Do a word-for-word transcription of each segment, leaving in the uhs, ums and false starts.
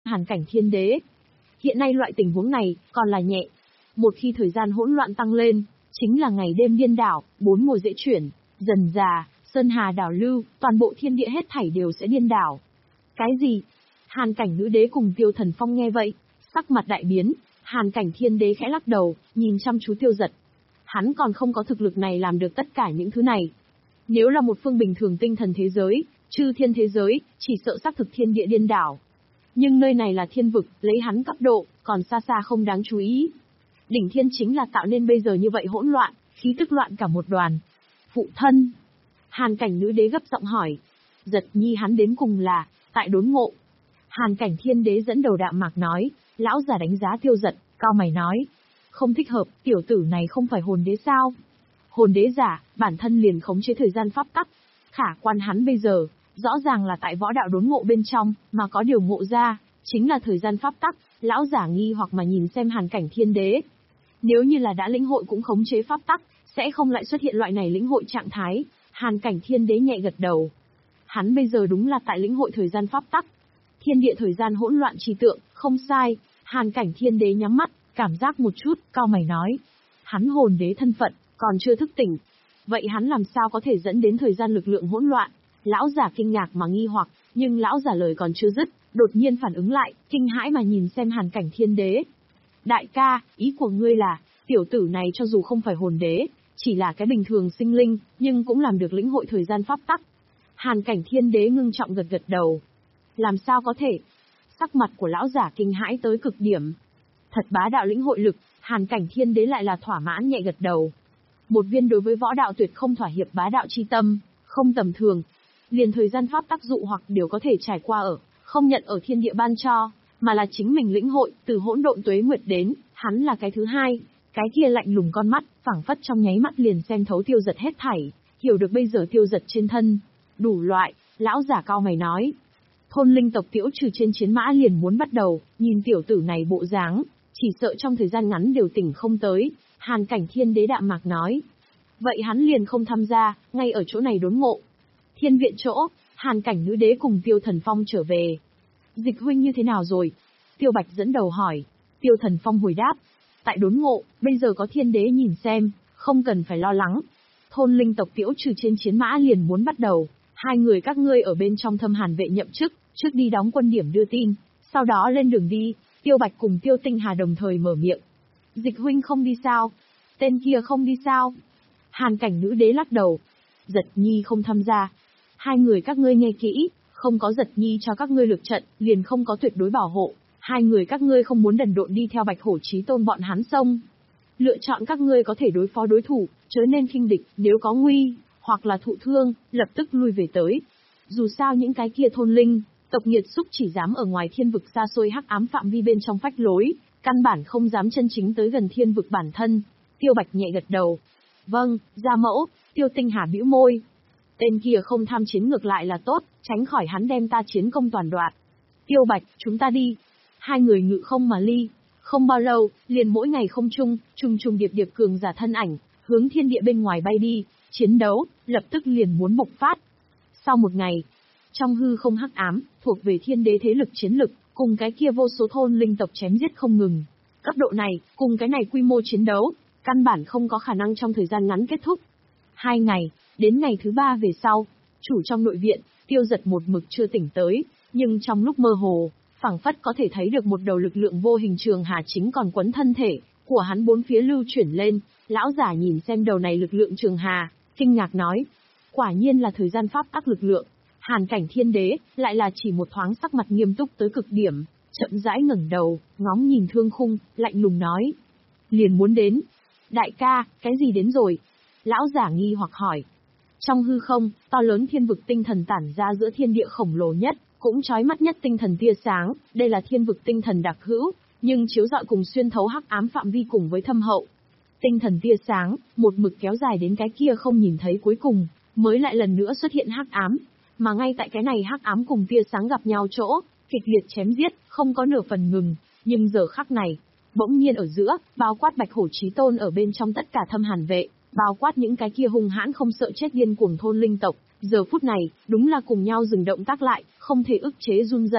Hàn cảnh thiên đế. Hiện nay loại tình huống này, còn là nhẹ. Một khi thời gian hỗn loạn tăng lên, chính là ngày đêm điên đảo, bốn mùa dễ chuyển, dần già, sơn hà đảo lưu, toàn bộ thiên địa hết thảy đều sẽ điên đảo. Cái gì? Hàn cảnh nữ đế cùng Tiêu Thần Phong nghe vậy, sắc mặt đại biến, Hàn cảnh thiên đế khẽ lắc đầu, nhìn chăm chú Tiêu Giật. Hắn còn không có thực lực này làm được tất cả những thứ này. Nếu là một phương bình thường tinh thần thế giới, chư thiên thế giới, chỉ sợ xác thực thiên địa điên đảo. Nhưng nơi này là thiên vực, lấy hắn cấp độ, còn xa xa không đáng chú ý. Đỉnh thiên chính là tạo nên bây giờ như vậy hỗn loạn, khí tức loạn cả một đoàn. Phụ thân. Hàn cảnh nữ đế gấp giọng hỏi. Giật nhi hắn đến cùng là, tại đốn ngộ. Hàn cảnh thiên đế dẫn đầu đạm mạc nói, lão giả đánh giá Tiêu Giật, cao mày nói. Không thích hợp, tiểu tử này không phải hồn đế sao? Hồn đế giả, bản thân liền khống chế thời gian pháp tắc. Khả quan hắn bây giờ, rõ ràng là tại võ đạo đốn ngộ bên trong, mà có điều ngộ ra, chính là thời gian pháp tắc. Lão giả nghi hoặc mà nhìn xem Hàn cảnh thiên đế. Nếu như là đã lĩnh hội cũng khống chế pháp tắc, sẽ không lại xuất hiện loại này lĩnh hội trạng thái. Hàn cảnh thiên đế nhẹ gật đầu. Hắn bây giờ đúng là tại lĩnh hội thời gian pháp tắc. Thiên địa thời gian hỗn loạn trì tượng, không sai. Hàn cảnh thiên đế nhắm mắt, cảm giác một chút, cao mày nói. Hắn hồn đế thân phận, còn chưa thức tỉnh. Vậy hắn làm sao có thể dẫn đến thời gian lực lượng hỗn loạn? Lão giả kinh ngạc mà nghi hoặc, nhưng lão giả lời còn chưa dứt, đột nhiên phản ứng lại, kinh hãi mà nhìn xem Hàn cảnh thiên đế. Đại ca, ý của ngươi là, tiểu tử này cho dù không phải hồn đế, chỉ là cái bình thường sinh linh, nhưng cũng làm được lĩnh hội thời gian pháp tắc. Hàn cảnh thiên đế ngưng trọng gật gật đầu. Làm sao có thể? Sắc mặt của lão giả kinh hãi tới cực điểm. Thật bá đạo lĩnh hội lực, Hàn cảnh thiên đế lại là thỏa mãn nhẹ gật đầu. Một viên đối với võ đạo tuyệt không thỏa hiệp bá đạo chi tâm, không tầm thường. Liền thời gian pháp tác dụ hoặc đều có thể trải qua ở, không nhận ở thiên địa ban cho, mà là chính mình lĩnh hội, từ hỗn độn tuế nguyệt đến, hắn là cái thứ hai. Cái kia lạnh lùng con mắt, phảng phất trong nháy mắt liền xem thấu Tiêu Giật hết thảy, hiểu được bây giờ Tiêu Giật trên thân. Đủ loại, lão giả cao mày nói. Thôn linh tộc Tiễu Trừ trên chiến mã liền muốn bắt đầu, nhìn tiểu tử này bộ dáng, chỉ sợ trong thời gian ngắn đều tỉnh không tới. Hàn cảnh thiên đế đạm mạc nói. Vậy hắn liền không tham gia, ngay ở chỗ này đốn ngộ. Thiên viện chỗ, Hàn cảnh nữ đế cùng Tiêu Thần Phong trở về. Dịch huynh như thế nào rồi? Tiêu Bạch dẫn đầu hỏi. Tiêu Thần Phong hồi đáp. Tại đốn ngộ, bây giờ có thiên đế nhìn xem, không cần phải lo lắng. Thôn linh tộc Tiễu Trừ trên chiến mã liền muốn bắt đầu. Hai người các ngươi ở bên trong Thâm Hàn vệ nhậm chức, trước đi đóng quân điểm đưa tin, sau đó lên đường đi. Tiêu Bạch cùng Tiêu Tinh Hà đồng thời mở miệng. Dịch huynh không đi sao? Tên kia không đi sao? Hàn cảnh nữ đế lắc đầu. Giật nhi không tham gia. Hai người các ngươi nghe kỹ, không có Giật nhi cho các ngươi lược trận, liền không có tuyệt đối bảo hộ. Hai người các ngươi không muốn đần độn đi theo Bạch Hổ Chí Tôn bọn hắn xông. Lựa chọn các ngươi có thể đối phó đối thủ, chớ nên khinh địch, nếu có nguy, hoặc là thụ thương, lập tức lui về tới. Dù sao những cái kia thôn linh, tộc nghiệt xúc chỉ dám ở ngoài thiên vực xa xôi hắc ám phạm vi bên trong phách lối, căn bản không dám chân chính tới gần thiên vực bản thân. Tiêu Bạch nhẹ gật đầu. Vâng, gia mẫu. Tiêu Tinh Hà bĩu môi. Tên kia không tham chiến ngược lại là tốt, tránh khỏi hắn đem ta chiến công toàn đoạt. Tiêu Bạch, chúng ta đi. Hai người ngự không mà ly. Không bao lâu, liền mỗi ngày không chung, trùng trùng điệp điệp cường giả thân ảnh, hướng thiên địa bên ngoài bay đi, chiến đấu, lập tức liền muốn bộc phát. Sau một ngày, trong hư không hắc ám, thuộc về thiên đế thế lực chiến lực, cùng cái kia vô số thôn linh tộc chém giết không ngừng. Cấp độ này, cùng cái này quy mô chiến đấu, căn bản không có khả năng trong thời gian ngắn kết thúc. Hai ngày, đến ngày thứ ba về sau, chủ trong nội viện, Tiêu Giật một mực chưa tỉnh tới, nhưng trong lúc mơ hồ, phảng phất có thể thấy được một đầu lực lượng vô hình trường hà chính còn quấn thân thể của hắn bốn phía lưu chuyển lên. Lão giả nhìn xem đầu này lực lượng trường hà, kinh ngạc nói, quả nhiên là thời gian pháp tắc lực lượng. Hàn cảnh thiên đế, lại là chỉ một thoáng sắc mặt nghiêm túc tới cực điểm, chậm rãi ngẩng đầu, ngóng nhìn thương khung, lạnh lùng nói. Liền muốn đến. Đại ca, cái gì đến rồi? Lão giả nghi hoặc hỏi. Trong hư không, to lớn thiên vực tinh thần tản ra giữa thiên địa khổng lồ nhất, cũng chói mắt nhất tinh thần tia sáng, đây là thiên vực tinh thần đặc hữu, nhưng chiếu rọi cùng xuyên thấu hắc ám phạm vi cùng với thâm hậu. Tinh thần tia sáng, một mực kéo dài đến cái kia không nhìn thấy cuối cùng, mới lại lần nữa xuất hiện hắc ám. Mà ngay tại cái này hắc ám cùng tia sáng gặp nhau chỗ, kịch liệt chém giết, không có nửa phần ngừng, nhưng giờ khắc này, bỗng nhiên ở giữa, bao quát Bạch Hổ Chí Tôn ở bên trong tất cả Thâm Hàn vệ, bao quát những cái kia hung hãn không sợ chết điên cuồng thôn linh tộc, giờ phút này, đúng là cùng nhau dừng động tác lại, không thể ức chế run rẩy,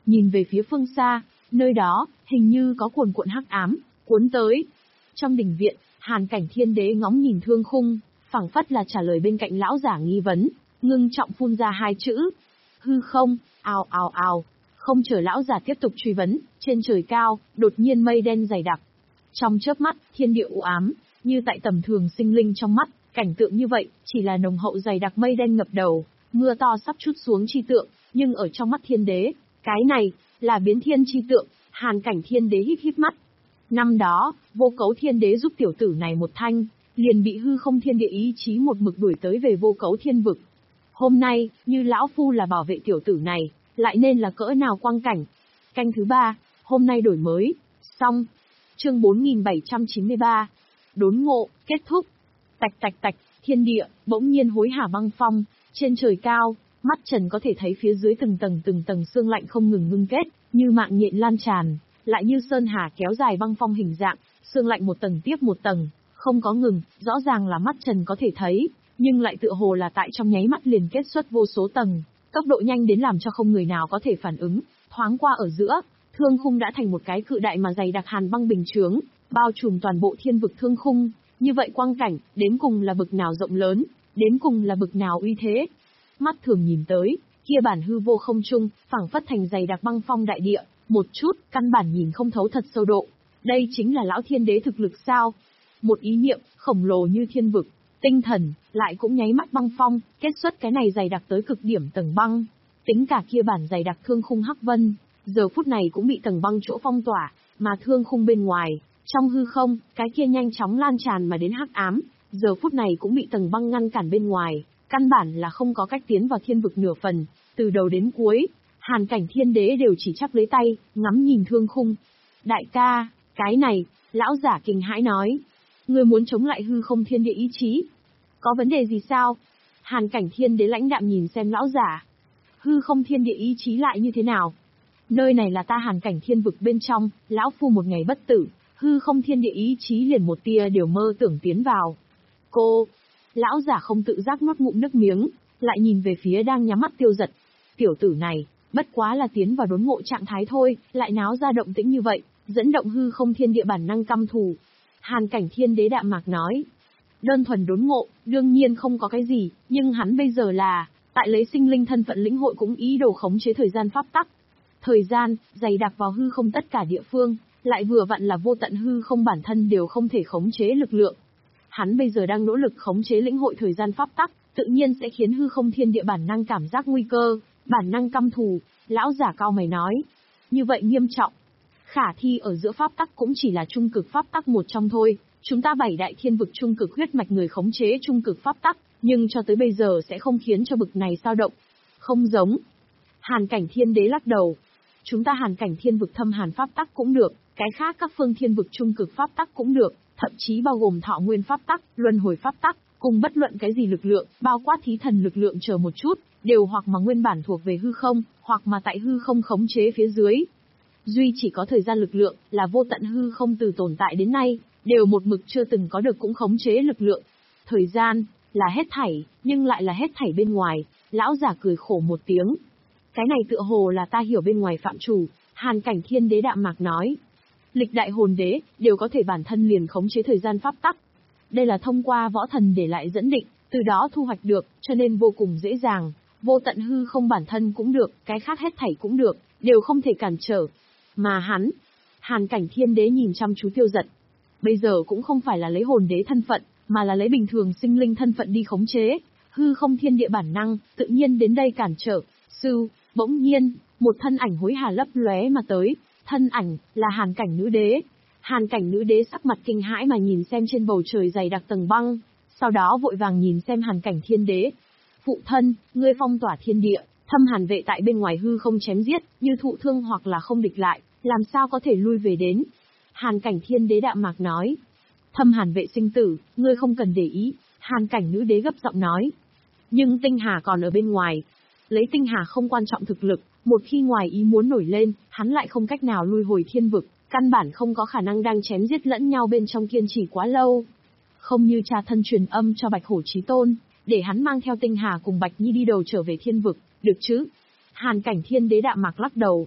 nhìn về phía phương xa, nơi đó, hình như có cuồn cuộn hắc ám, cuốn tới. Trong đình viện, Hàn Cảnh Thiên Đế ngóng nhìn thương khung, phảng phất là trả lời bên cạnh lão giả nghi vấn, ngưng trọng phun ra hai chữ. Hư không, ào ào ào. Không chờ lão giả tiếp tục truy vấn, trên trời cao, đột nhiên mây đen dày đặc. Trong chớp mắt, thiên địa u ám, như tại tầm thường sinh linh trong mắt, cảnh tượng như vậy, chỉ là nồng hậu dày đặc mây đen ngập đầu, mưa to sắp trút xuống chi tượng, nhưng ở trong mắt thiên đế, cái này, là biến thiên chi tượng. Hàn Cảnh Thiên Đế híp híp mắt. Năm đó, Vô Cấu Thiên Đế giúp tiểu tử này một thanh, liền bị hư không thiên địa ý chí một mực đuổi tới về Vô Cấu Thiên Vực. Hôm nay, như lão phu là bảo vệ tiểu tử này, lại nên là cỡ nào quang cảnh. Canh thứ ba, hôm nay đổi mới, xong. Chương bốn nghìn bảy trăm chín mươi ba. Đốn ngộ, kết thúc. Tạch tạch tạch, thiên địa, bỗng nhiên hối hả băng phong, trên trời cao, mắt Trần có thể thấy phía dưới từng tầng từng tầng sương lạnh không ngừng ngưng kết, như mạng nhện lan tràn, lại như sơn hà kéo dài băng phong hình dạng, sương lạnh một tầng tiếp một tầng, không có ngừng, rõ ràng là mắt Trần có thể thấy, nhưng lại tựa hồ là tại trong nháy mắt liền kết xuất vô số tầng, tốc độ nhanh đến làm cho không người nào có thể phản ứng, thoáng qua ở giữa, thương khung đã thành một cái cự đại mà dày đặc hàn băng bình chướng, bao trùm toàn bộ thiên vực thương khung, như vậy quang cảnh, đến cùng là bực nào rộng lớn, đến cùng là bực nào uy thế. Mắt thường nhìn tới, kia bản hư vô không trung, phảng phất thành dày đặc băng phong đại địa, một chút, căn bản nhìn không thấu thật sâu độ. Đây chính là lão thiên đế thực lực sao? Một ý niệm, khổng lồ như thiên vực, tinh thần, lại cũng nháy mắt băng phong, kết xuất cái này dày đặc tới cực điểm tầng băng. Tính cả kia bản dày đặc thương khung hắc vân, giờ phút này cũng bị tầng băng chỗ phong tỏa, mà thương khung bên ngoài, trong hư không, cái kia nhanh chóng lan tràn mà đến hắc ám, giờ phút này cũng bị tầng băng ngăn cản bên ngoài, căn bản là không có cách tiến vào thiên vực nửa phần, từ đầu đến cuối, Hàn Cảnh Thiên Đế đều chỉ chắp lấy tay, ngắm nhìn thương khung. Đại ca, cái này, lão giả kinh hãi nói, ngươi muốn chống lại hư không thiên địa ý chí, có vấn đề gì sao? Hàn Cảnh Thiên Đế lãnh đạm nhìn xem lão giả, hư không thiên địa ý chí lại như thế nào? Nơi này là ta Hàn Cảnh Thiên vực bên trong, lão phu một ngày bất tử, hư không thiên địa ý chí liền một tia đều mơ tưởng tiến vào. Cô, lão giả không tự giác nuốt ngụm nước miếng, lại nhìn về phía đang nhắm mắt Tiêu Giật. Tiểu tử này, bất quá là tiến vào đốn ngộ trạng thái thôi, lại náo ra động tĩnh như vậy, dẫn động hư không thiên địa bản năng căm thù. Hàn Cảnh Thiên Đế đạm mạc nói, đơn thuần đốn ngộ, đương nhiên không có cái gì, nhưng hắn bây giờ là, tại lấy sinh linh thân phận lĩnh hội cũng ý đồ khống chế thời gian pháp tắc. Thời gian, dày đặc vào hư không tất cả địa phương, lại vừa vặn là vô tận hư không bản thân đều không thể khống chế lực lượng. Hắn bây giờ đang nỗ lực khống chế lĩnh hội thời gian pháp tắc, tự nhiên sẽ khiến hư không thiên địa bản năng cảm giác nguy cơ, bản năng căm thù. Lão giả cao mày nói, như vậy nghiêm trọng. Khả thi ở giữa pháp tắc cũng chỉ là trung cực pháp tắc một trong thôi, chúng ta bảy đại thiên vực trung cực huyết mạch người khống chế trung cực pháp tắc, nhưng cho tới bây giờ sẽ không khiến cho bực này dao động. Không giống. Hàn Cảnh Thiên Đế lắc đầu. Chúng ta Hàn Cảnh Thiên vực thâm hàn pháp tắc cũng được, cái khác các phương thiên vực trung cực pháp tắc cũng được, thậm chí bao gồm thọ nguyên pháp tắc, luân hồi pháp tắc, cùng bất luận cái gì lực lượng, bao quát thí thần lực lượng chờ một chút, đều hoặc mà nguyên bản thuộc về hư không, hoặc mà tại hư không khống chế phía dưới. Duy chỉ có thời gian lực lượng, là vô tận hư không từ tồn tại đến nay, đều một mực chưa từng có được cũng khống chế lực lượng. Thời gian, là hết thảy, nhưng lại là hết thảy bên ngoài, lão giả cười khổ một tiếng. Cái này tựa hồ là ta hiểu bên ngoài phạm chủ, Hàn Cảnh Thiên Đế đạm mạc nói. Lịch đại hồn đế, đều có thể bản thân liền khống chế thời gian pháp tắc. Đây là thông qua võ thần để lại dẫn định, từ đó thu hoạch được, cho nên vô cùng dễ dàng. Vô tận hư không bản thân cũng được, cái khác hết thảy cũng được, đều không thể cản trở. Mà hắn, Hàn Cảnh Thiên Đế nhìn chăm chú Tiêu Giật. Bây giờ cũng không phải là lấy hồn đế thân phận, mà là lấy bình thường sinh linh thân phận đi khống chế. Hư không thiên địa bản năng, tự nhiên đến đây cản trở. Sư, bỗng nhiên, một thân ảnh hối hả lấp lóe mà tới. Thân ảnh, là Hàn Cảnh Nữ Đế. Hàn Cảnh Nữ Đế sắc mặt kinh hãi mà nhìn xem trên bầu trời dày đặc tầng băng. Sau đó vội vàng nhìn xem Hàn Cảnh Thiên Đế. Phụ thân, ngươi phong tỏa thiên địa, thâm hàn vệ tại bên ngoài hư không chém giết, như thụ thương hoặc là không địch lại, làm sao có thể lui về đến. Hàn Cảnh Thiên Đế đạm mạc nói. Thâm hàn vệ sinh tử, ngươi không cần để ý, Hàn Cảnh Nữ Đế gấp giọng nói. Nhưng tinh hà còn ở bên ngoài. Lấy tinh hà không quan trọng thực lực, một khi ngoài ý muốn nổi lên, hắn lại không cách nào lui hồi thiên vực, căn bản không có khả năng đang chém giết lẫn nhau bên trong kiên trì quá lâu. Không như cha thân truyền âm cho Bạch Hổ Chí Tôn, để hắn mang theo tinh hà cùng Bạch Nhi đi đầu trở về thiên vực, được chứ? Hàn Cảnh Thiên Đế đạm mạc lắc đầu.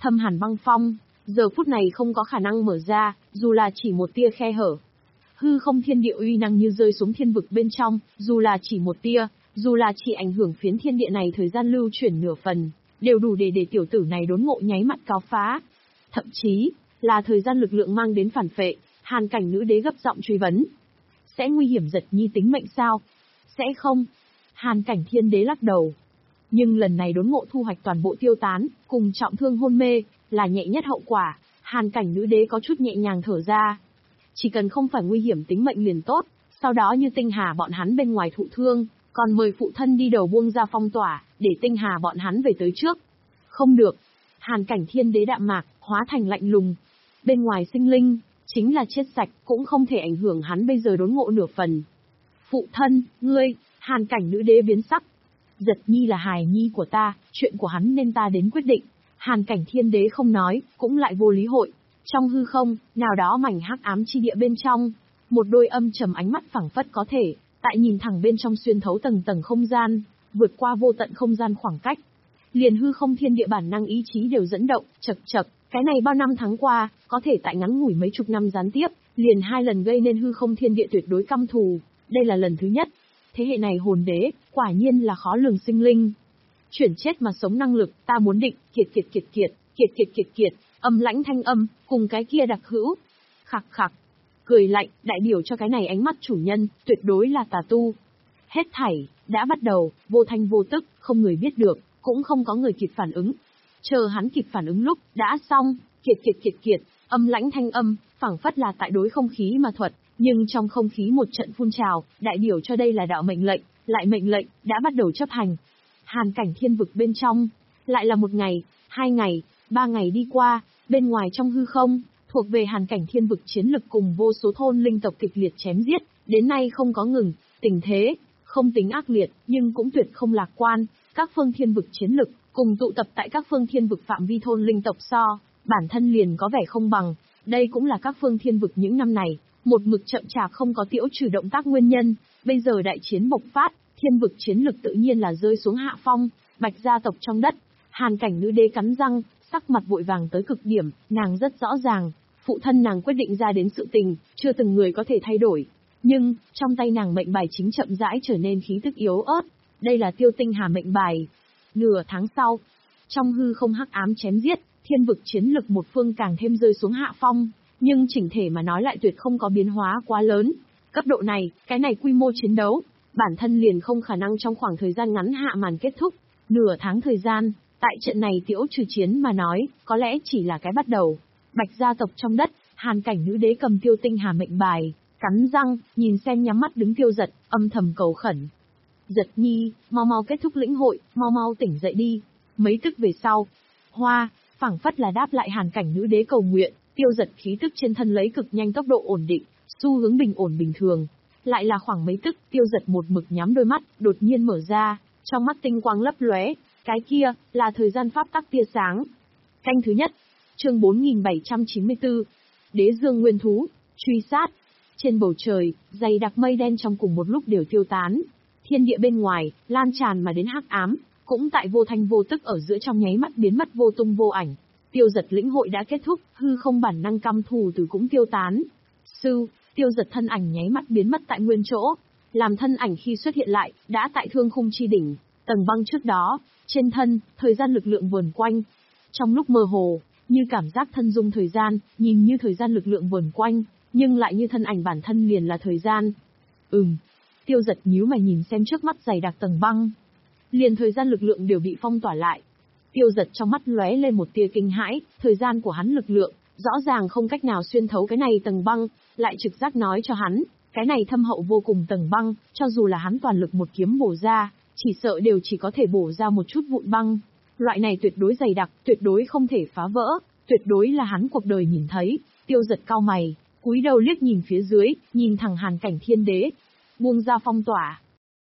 Thâm hàn băng phong, giờ phút này không có khả năng mở ra, dù là chỉ một tia khe hở. Hư không thiên địa uy năng như rơi xuống thiên vực bên trong, dù là chỉ một tia, dù là chỉ ảnh hưởng phiến thiên địa này thời gian lưu chuyển nửa phần, đều đủ để để tiểu tử này đốn ngộ nháy mắt cáo phá. Thậm chí, là thời gian lực lượng mang đến phản phệ, Hàn Cảnh nữ đế gấp giọng truy vấn. Sẽ nguy hiểm Giật Nhi tính mệnh sao? Sẽ không. Hàn Cảnh thiên đế lắc đầu. Nhưng lần này đốn ngộ thu hoạch toàn bộ tiêu tán, cùng trọng thương hôn mê, là nhẹ nhất hậu quả, Hàn Cảnh nữ đế có chút nhẹ nhàng thở ra. Chỉ cần không phải nguy hiểm tính mệnh liền tốt, sau đó như Tinh Hà bọn hắn bên ngoài thụ thương, còn mời phụ thân đi đầu buông ra phong tỏa, để Tinh Hà bọn hắn về tới trước. Không được. Hàn Cảnh thiên đế đạm mạc, hóa thành lạnh lùng. Bên ngoài sinh linh, chính là chết sạch, cũng không thể ảnh hưởng hắn bây giờ đốn ngộ nửa phần. Phụ thân, ngươi, Hàn Cảnh nữ đế biến sắc. Giật Nhi là hài nhi của ta, chuyện của hắn nên ta đến quyết định. Hàn Cảnh thiên đế không nói, cũng lại vô lý hội. Trong hư không, nào đó mảnh hắc ám chi địa bên trong, một đôi âm trầm ánh mắt phẳng phất có thể, tại nhìn thẳng bên trong xuyên thấu tầng tầng không gian, vượt qua vô tận không gian khoảng cách. Liền hư không thiên địa bản năng ý chí đều dẫn động, chật chật, cái này bao năm tháng qua, có thể tại ngắn ngủi mấy chục năm gián tiếp, liền hai lần gây nên hư không thiên địa tuyệt đối căm thù, đây là lần thứ nhất. Thế hệ này hồn đế, quả nhiên là khó lường sinh linh. Chuyển chết mà sống năng lực, ta muốn định, kiệt kiệt kiệt kiệt, kiệt kiệt kiệt kiệt, âm lãnh thanh âm, cùng cái kia đặc hữu. Khặc khặc, cười lạnh, đại biểu cho cái này ánh mắt chủ nhân, tuyệt đối là tà tu. Hết thảy, đã bắt đầu, vô thanh vô tức, không người biết được, cũng không có người kịp phản ứng. Chờ hắn kịp phản ứng lúc, đã xong, kiệt kiệt kiệt kiệt, âm lãnh thanh âm, phảng phất là tại đối không khí mà thuật, nhưng trong không khí một trận phun trào, đại biểu cho đây là đạo mệnh lệnh, lại mệnh lệnh, đã bắt đầu chấp hành. Hàn Cảnh thiên vực bên trong, lại là một ngày, hai ngày, ba ngày đi qua, bên ngoài trong hư không, thuộc về Hàn Cảnh thiên vực chiến lực cùng vô số thôn linh tộc kịch liệt chém giết, đến nay không có ngừng, tình thế, không tính ác liệt, nhưng cũng tuyệt không lạc quan, các phương thiên vực chiến lực, cùng tụ tập tại các phương thiên vực phạm vi thôn linh tộc so, bản thân liền có vẻ không bằng, đây cũng là các phương thiên vực những năm này, một mực chậm chạp không có tiễu trừ động tác nguyên nhân, bây giờ đại chiến bộc phát, thiên vực chiến lực tự nhiên là rơi xuống hạ phong, Bạch gia tộc trong đất, Hàn Cảnh nữ đế cắn răng, sắc mặt vội vàng tới cực điểm, nàng rất rõ ràng, phụ thân nàng quyết định ra đến sự tình, chưa từng người có thể thay đổi. Nhưng, trong tay nàng mệnh bài chính chậm rãi trở nên khí tức yếu ớt, đây là Tiêu Tinh Hà mệnh bài. Nửa tháng sau, trong hư không hắc ám chém giết, thiên vực chiến lực một phương càng thêm rơi xuống hạ phong, nhưng chỉnh thể mà nói lại tuyệt không có biến hóa quá lớn. Cấp độ này, cái này quy mô chiến đấu, bản thân liền không khả năng trong khoảng thời gian ngắn hạ màn kết thúc. Nửa tháng thời gian, tại trận này tiễu trừ chiến mà nói, có lẽ chỉ là cái bắt đầu. Bạch gia tộc trong đất, Hàn Cảnh nữ đế cầm Tiêu Tinh Hà mệnh bài, cắn răng, nhìn xem nhắm mắt đứng Tiêu Giật, âm thầm cầu khẩn. Giật Nhi, mau mau kết thúc lĩnh hội, mau mau tỉnh dậy đi. Mấy tức về sau, Hoa, phảng phất là đáp lại Hàn Cảnh nữ đế cầu nguyện, Tiêu Giật khí tức trên thân lấy cực nhanh tốc độ ổn định, xu hướng bình ổn bình thường. Lại là khoảng mấy tức, Tiêu Giật một mực nhắm đôi mắt, đột nhiên mở ra, trong mắt tinh quang lấp lóe, cái kia là thời gian pháp tắc tia sáng. Canh thứ nhất, chương bốn nghìn bảy trăm chín mươi tư, Đế Dương Nguyên Thú, truy sát. Trên bầu trời, dày đặc mây đen trong cùng một lúc đều tiêu tán. Thiên địa bên ngoài, lan tràn mà đến hắc ám, cũng tại vô thanh vô tức ở giữa trong nháy mắt biến mất vô tung vô ảnh. Tiêu Giật lĩnh hội đã kết thúc, hư không bản năng căm thù từ cũng tiêu tán. Sư, Tiêu Giật thân ảnh nháy mắt biến mất tại nguyên chỗ, làm thân ảnh khi xuất hiện lại, đã tại thương khung chi đỉnh, tầng băng trước đó, trên thân, thời gian lực lượng vờn quanh. Trong lúc mơ hồ, như cảm giác thân dung thời gian, nhìn như thời gian lực lượng vờn quanh, nhưng lại như thân ảnh bản thân liền là thời gian. Ừm. Tiêu Giật nhíu mày nhìn xem trước mắt dày đặc tầng băng. Liền thời gian lực lượng đều bị phong tỏa lại. Tiêu Giật trong mắt lóe lên một tia kinh hãi, thời gian của hắn lực lượng, rõ ràng không cách nào xuyên thấu cái này tầng băng, lại trực giác nói cho hắn, cái này thâm hậu vô cùng tầng băng, cho dù là hắn toàn lực một kiếm bổ ra, chỉ sợ đều chỉ có thể bổ ra một chút vụn băng. Loại này tuyệt đối dày đặc, tuyệt đối không thể phá vỡ, tuyệt đối là hắn cuộc đời nhìn thấy. Tiêu Giật cau mày, cúi đầu liếc nhìn phía dưới, nhìn thẳng Hàn Cảnh thiên đế, buông ra phong tỏa.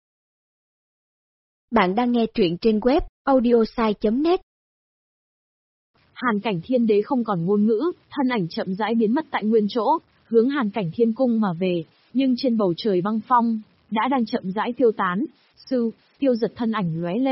Bạn đang nghe truyện trên web audiosai chấm net. Hàn Cảnh thiên đế không còn ngôn ngữ, thân ảnh chậm rãi biến mất tại nguyên chỗ, hướng Hàn Cảnh thiên cung mà về, nhưng trên bầu trời băng phong, đã đang chậm rãi tiêu tán. Sư, Tiêu Giật thân ảnh lóe lên,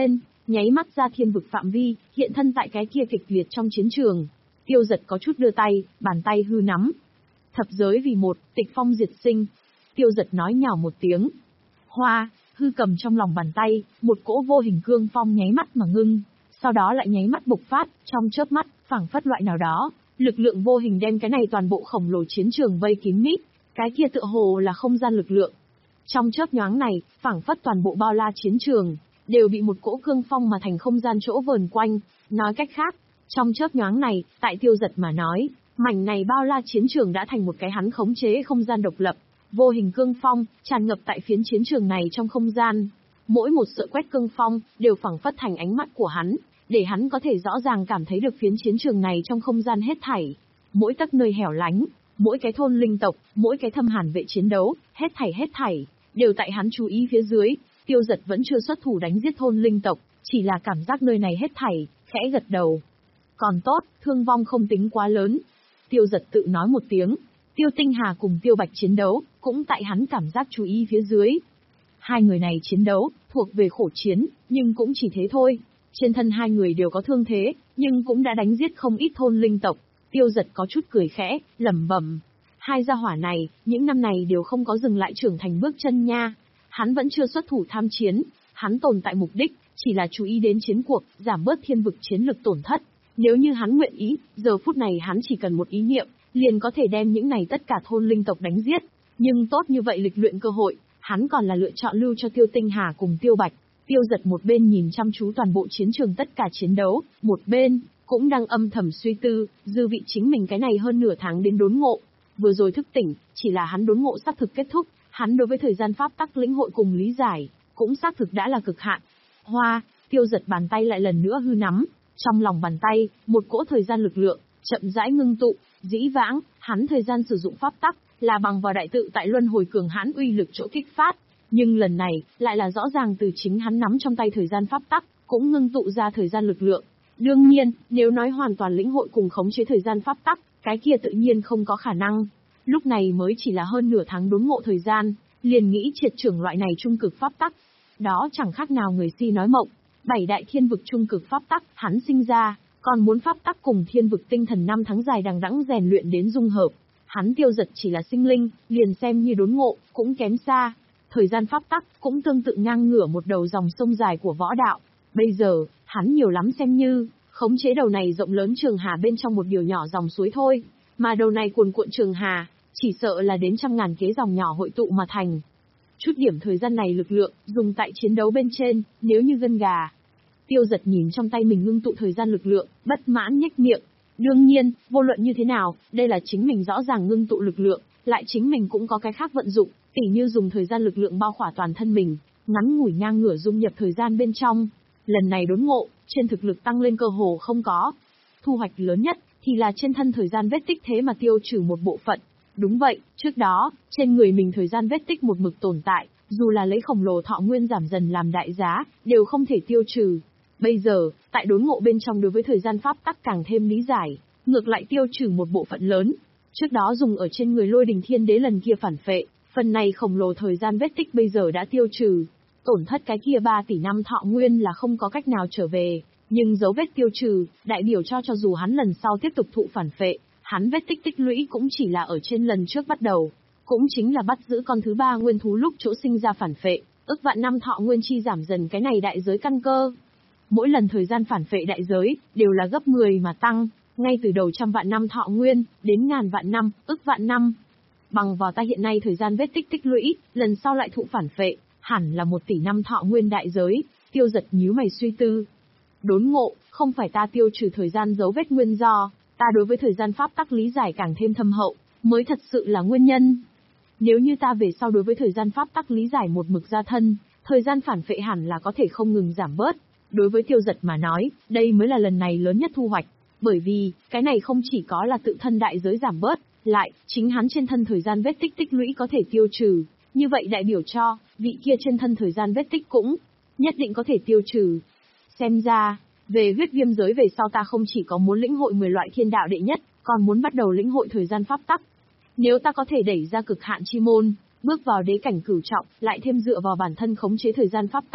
nháy mắt ra thiên vực phạm vi, hiện thân tại cái kia kịch liệt trong chiến trường. Tiêu Dật có chút đưa tay, bàn tay hư nắm. Thập giới vì một, tịch phong diệt sinh. Tiêu Dật nói nhỏ một tiếng. Hoa, hư cầm trong lòng bàn tay, một cỗ vô hình cương phong nháy mắt mà ngưng, sau đó lại nháy mắt bộc phát, trong chớp mắt, phảng phất loại nào đó, lực lượng vô hình đem cái này toàn bộ khổng lồ chiến trường vây kín mít, cái kia tựa hồ là không gian lực lượng. Trong chớp nhoáng này, phảng phất toàn bộ bao la chiến trường đều bị một cỗ cương phong mà thành không gian chỗ vờn quanh, nói cách khác, trong chớp nhoáng này, tại Tiêu Dật mà nói, mảnh này bao la chiến trường đã thành một cái hắn khống chế không gian độc lập. Vô hình cương phong, tràn ngập tại phiến chiến trường này trong không gian. Mỗi một sợi quét cương phong, đều phảng phất thành ánh mắt của hắn, để hắn có thể rõ ràng cảm thấy được phiến chiến trường này trong không gian hết thảy. Mỗi tấc nơi hẻo lánh, mỗi cái thôn linh tộc, mỗi cái thâm hàn vệ chiến đấu, hết thảy hết thảy, đều tại hắn chú ý phía dưới. Tiêu Dật vẫn chưa xuất thủ đánh giết thôn linh tộc, chỉ là cảm giác nơi này hết thảy, khẽ gật đầu. Còn tốt, thương vong không tính quá lớn. Tiêu Dật tự nói một tiếng. Tiêu Tinh Hà cùng Tiêu Bạch chiến đấu, cũng tại hắn cảm giác chú ý phía dưới. Hai người này chiến đấu, thuộc về khổ chiến, nhưng cũng chỉ thế thôi. Trên thân hai người đều có thương thế, nhưng cũng đã đánh giết không ít thôn linh tộc. Tiêu Dật có chút cười khẽ, lẩm bẩm. Hai gia hỏa này, những năm này đều không có dừng lại trưởng thành bước chân nha. Hắn vẫn chưa xuất thủ tham chiến, hắn tồn tại mục đích, chỉ là chú ý đến chiến cuộc, giảm bớt thiên vực chiến lực tổn thất. Nếu như hắn nguyện ý, giờ phút này hắn chỉ cần một ý niệm, liền có thể đem những này tất cả thôn linh tộc đánh giết. Nhưng tốt như vậy lịch luyện cơ hội, hắn còn là lựa chọn lưu cho Tiêu Tinh Hà cùng Tiêu Bạch. Tiêu Dật một bên nhìn chăm chú toàn bộ chiến trường tất cả chiến đấu, một bên cũng đang âm thầm suy tư, dư vị chính mình cái này hơn nửa tháng đến đốn ngộ. Vừa rồi thức tỉnh, chỉ là hắn đốn ngộ xác thực kết thúc, hắn đối với thời gian pháp tắc lĩnh hội cùng lý giải, cũng xác thực đã là cực hạn. Hoa, Tiêu Dật bàn tay lại lần nữa hư nắm, trong lòng bàn tay, một cỗ thời gian lực lượng chậm rãi ngưng tụ. Dĩ vãng, hắn thời gian sử dụng pháp tắc, là bằng vào đại tự tại luân hồi cường hãn uy lực chỗ kích phát. Nhưng lần này, lại là rõ ràng từ chính hắn nắm trong tay thời gian pháp tắc, cũng ngưng tụ ra thời gian lực lượng. Đương nhiên, nếu nói hoàn toàn lĩnh hội cùng khống chế thời gian pháp tắc, cái kia tự nhiên không có khả năng. Lúc này mới chỉ là hơn nửa tháng đốn ngộ thời gian, liền nghĩ triệt trưởng loại này trung cực pháp tắc. Đó chẳng khác nào người si nói mộng. Bảy đại thiên vực trung cực pháp tắc, hắn sinh ra, còn muốn pháp tắc cùng thiên vực tinh thần năm tháng dài đằng đẵng rèn luyện đến dung hợp. Hắn Tiêu Dật chỉ là sinh linh, liền xem như đốn ngộ, cũng kém xa. Thời gian pháp tắc, cũng tương tự ngang ngửa một đầu dòng sông dài của võ đạo. Bây giờ, hắn nhiều lắm xem như, khống chế đầu này rộng lớn trường hà bên trong một điều nhỏ dòng suối thôi. Mà đầu này cuồn cuộn trường hà, chỉ sợ là đến trăm ngàn kế dòng nhỏ hội tụ mà thành. Chút điểm thời gian này lực lượng, dùng tại chiến đấu bên trên, nếu như gân gà. Tiêu Dật nhìn trong tay mình ngưng tụ thời gian lực lượng, bất mãn nhếch miệng. Đương nhiên, vô luận như thế nào, đây là chính mình rõ ràng ngưng tụ lực lượng, lại chính mình cũng có cái khác vận dụng, tỉ như dùng thời gian lực lượng bao khỏa toàn thân mình, ngắn ngủi ngang ngửa dung nhập thời gian bên trong. Lần này đốn ngộ, trên thực lực tăng lên cơ hồ không có. Thu hoạch lớn nhất, thì là trên thân thời gian vết tích thế mà tiêu trừ một bộ phận. Đúng vậy, trước đó, trên người mình thời gian vết tích một mực tồn tại, dù là lấy khổng lồ thọ nguyên giảm dần làm đại giá, đều không thể tiêu trừ. Bây giờ, tại đốn ngộ bên trong đối với thời gian pháp tắc càng thêm lý giải, ngược lại tiêu trừ một bộ phận lớn. Trước đó dùng ở trên người Lôi Đình Thiên Đế lần kia phản phệ, phần này khổng lồ thời gian vết tích bây giờ đã tiêu trừ. Tổn thất cái kia ba tỷ năm thọ nguyên là không có cách nào trở về, nhưng dấu vết tiêu trừ, đại biểu cho cho dù hắn lần sau tiếp tục thụ phản phệ, hắn vết tích tích lũy cũng chỉ là ở trên lần trước bắt đầu, cũng chính là bắt giữ con thứ ba nguyên thú lúc chỗ sinh ra phản phệ, ức vạn năm thọ nguyên chi giảm dần cái này đại giới căn cơ. Mỗi lần thời gian phản phệ đại giới, đều là gấp mười mà tăng, ngay từ đầu trăm vạn năm thọ nguyên, đến ngàn vạn năm, ức vạn năm. Bằng vào ta hiện nay thời gian vết tích tích lũy, lần sau lại thụ phản phệ, hẳn là một tỷ năm thọ nguyên đại giới. Tiêu Dật nhíu mày suy tư. Đốn ngộ, không phải ta tiêu trừ thời gian dấu vết nguyên do, ta đối với thời gian pháp tắc lý giải càng thêm thâm hậu, mới thật sự là nguyên nhân. Nếu như ta về sau đối với thời gian pháp tắc lý giải một mực ra thân, thời gian phản phệ hẳn là có thể không ngừng giảm bớt. Đối với Tiêu Dật mà nói, đây mới là lần này lớn nhất thu hoạch, bởi vì, cái này không chỉ có là tự thân đại giới giảm bớt, lại, chính hắn trên thân thời gian vết tích tích lũy có thể tiêu trừ, như vậy đại biểu cho, vị kia trên thân thời gian vết tích cũng, nhất định có thể tiêu trừ. Xem ra, về huyết viêm giới về sau ta không chỉ có muốn lĩnh hội mười loại thiên đạo đệ nhất, còn muốn bắt đầu lĩnh hội thời gian pháp tắc. Nếu ta có thể đẩy ra cực hạn chi môn, bước vào đế cảnh cửu trọng, lại thêm dựa vào bản thân khống chế thời gian pháp tắc,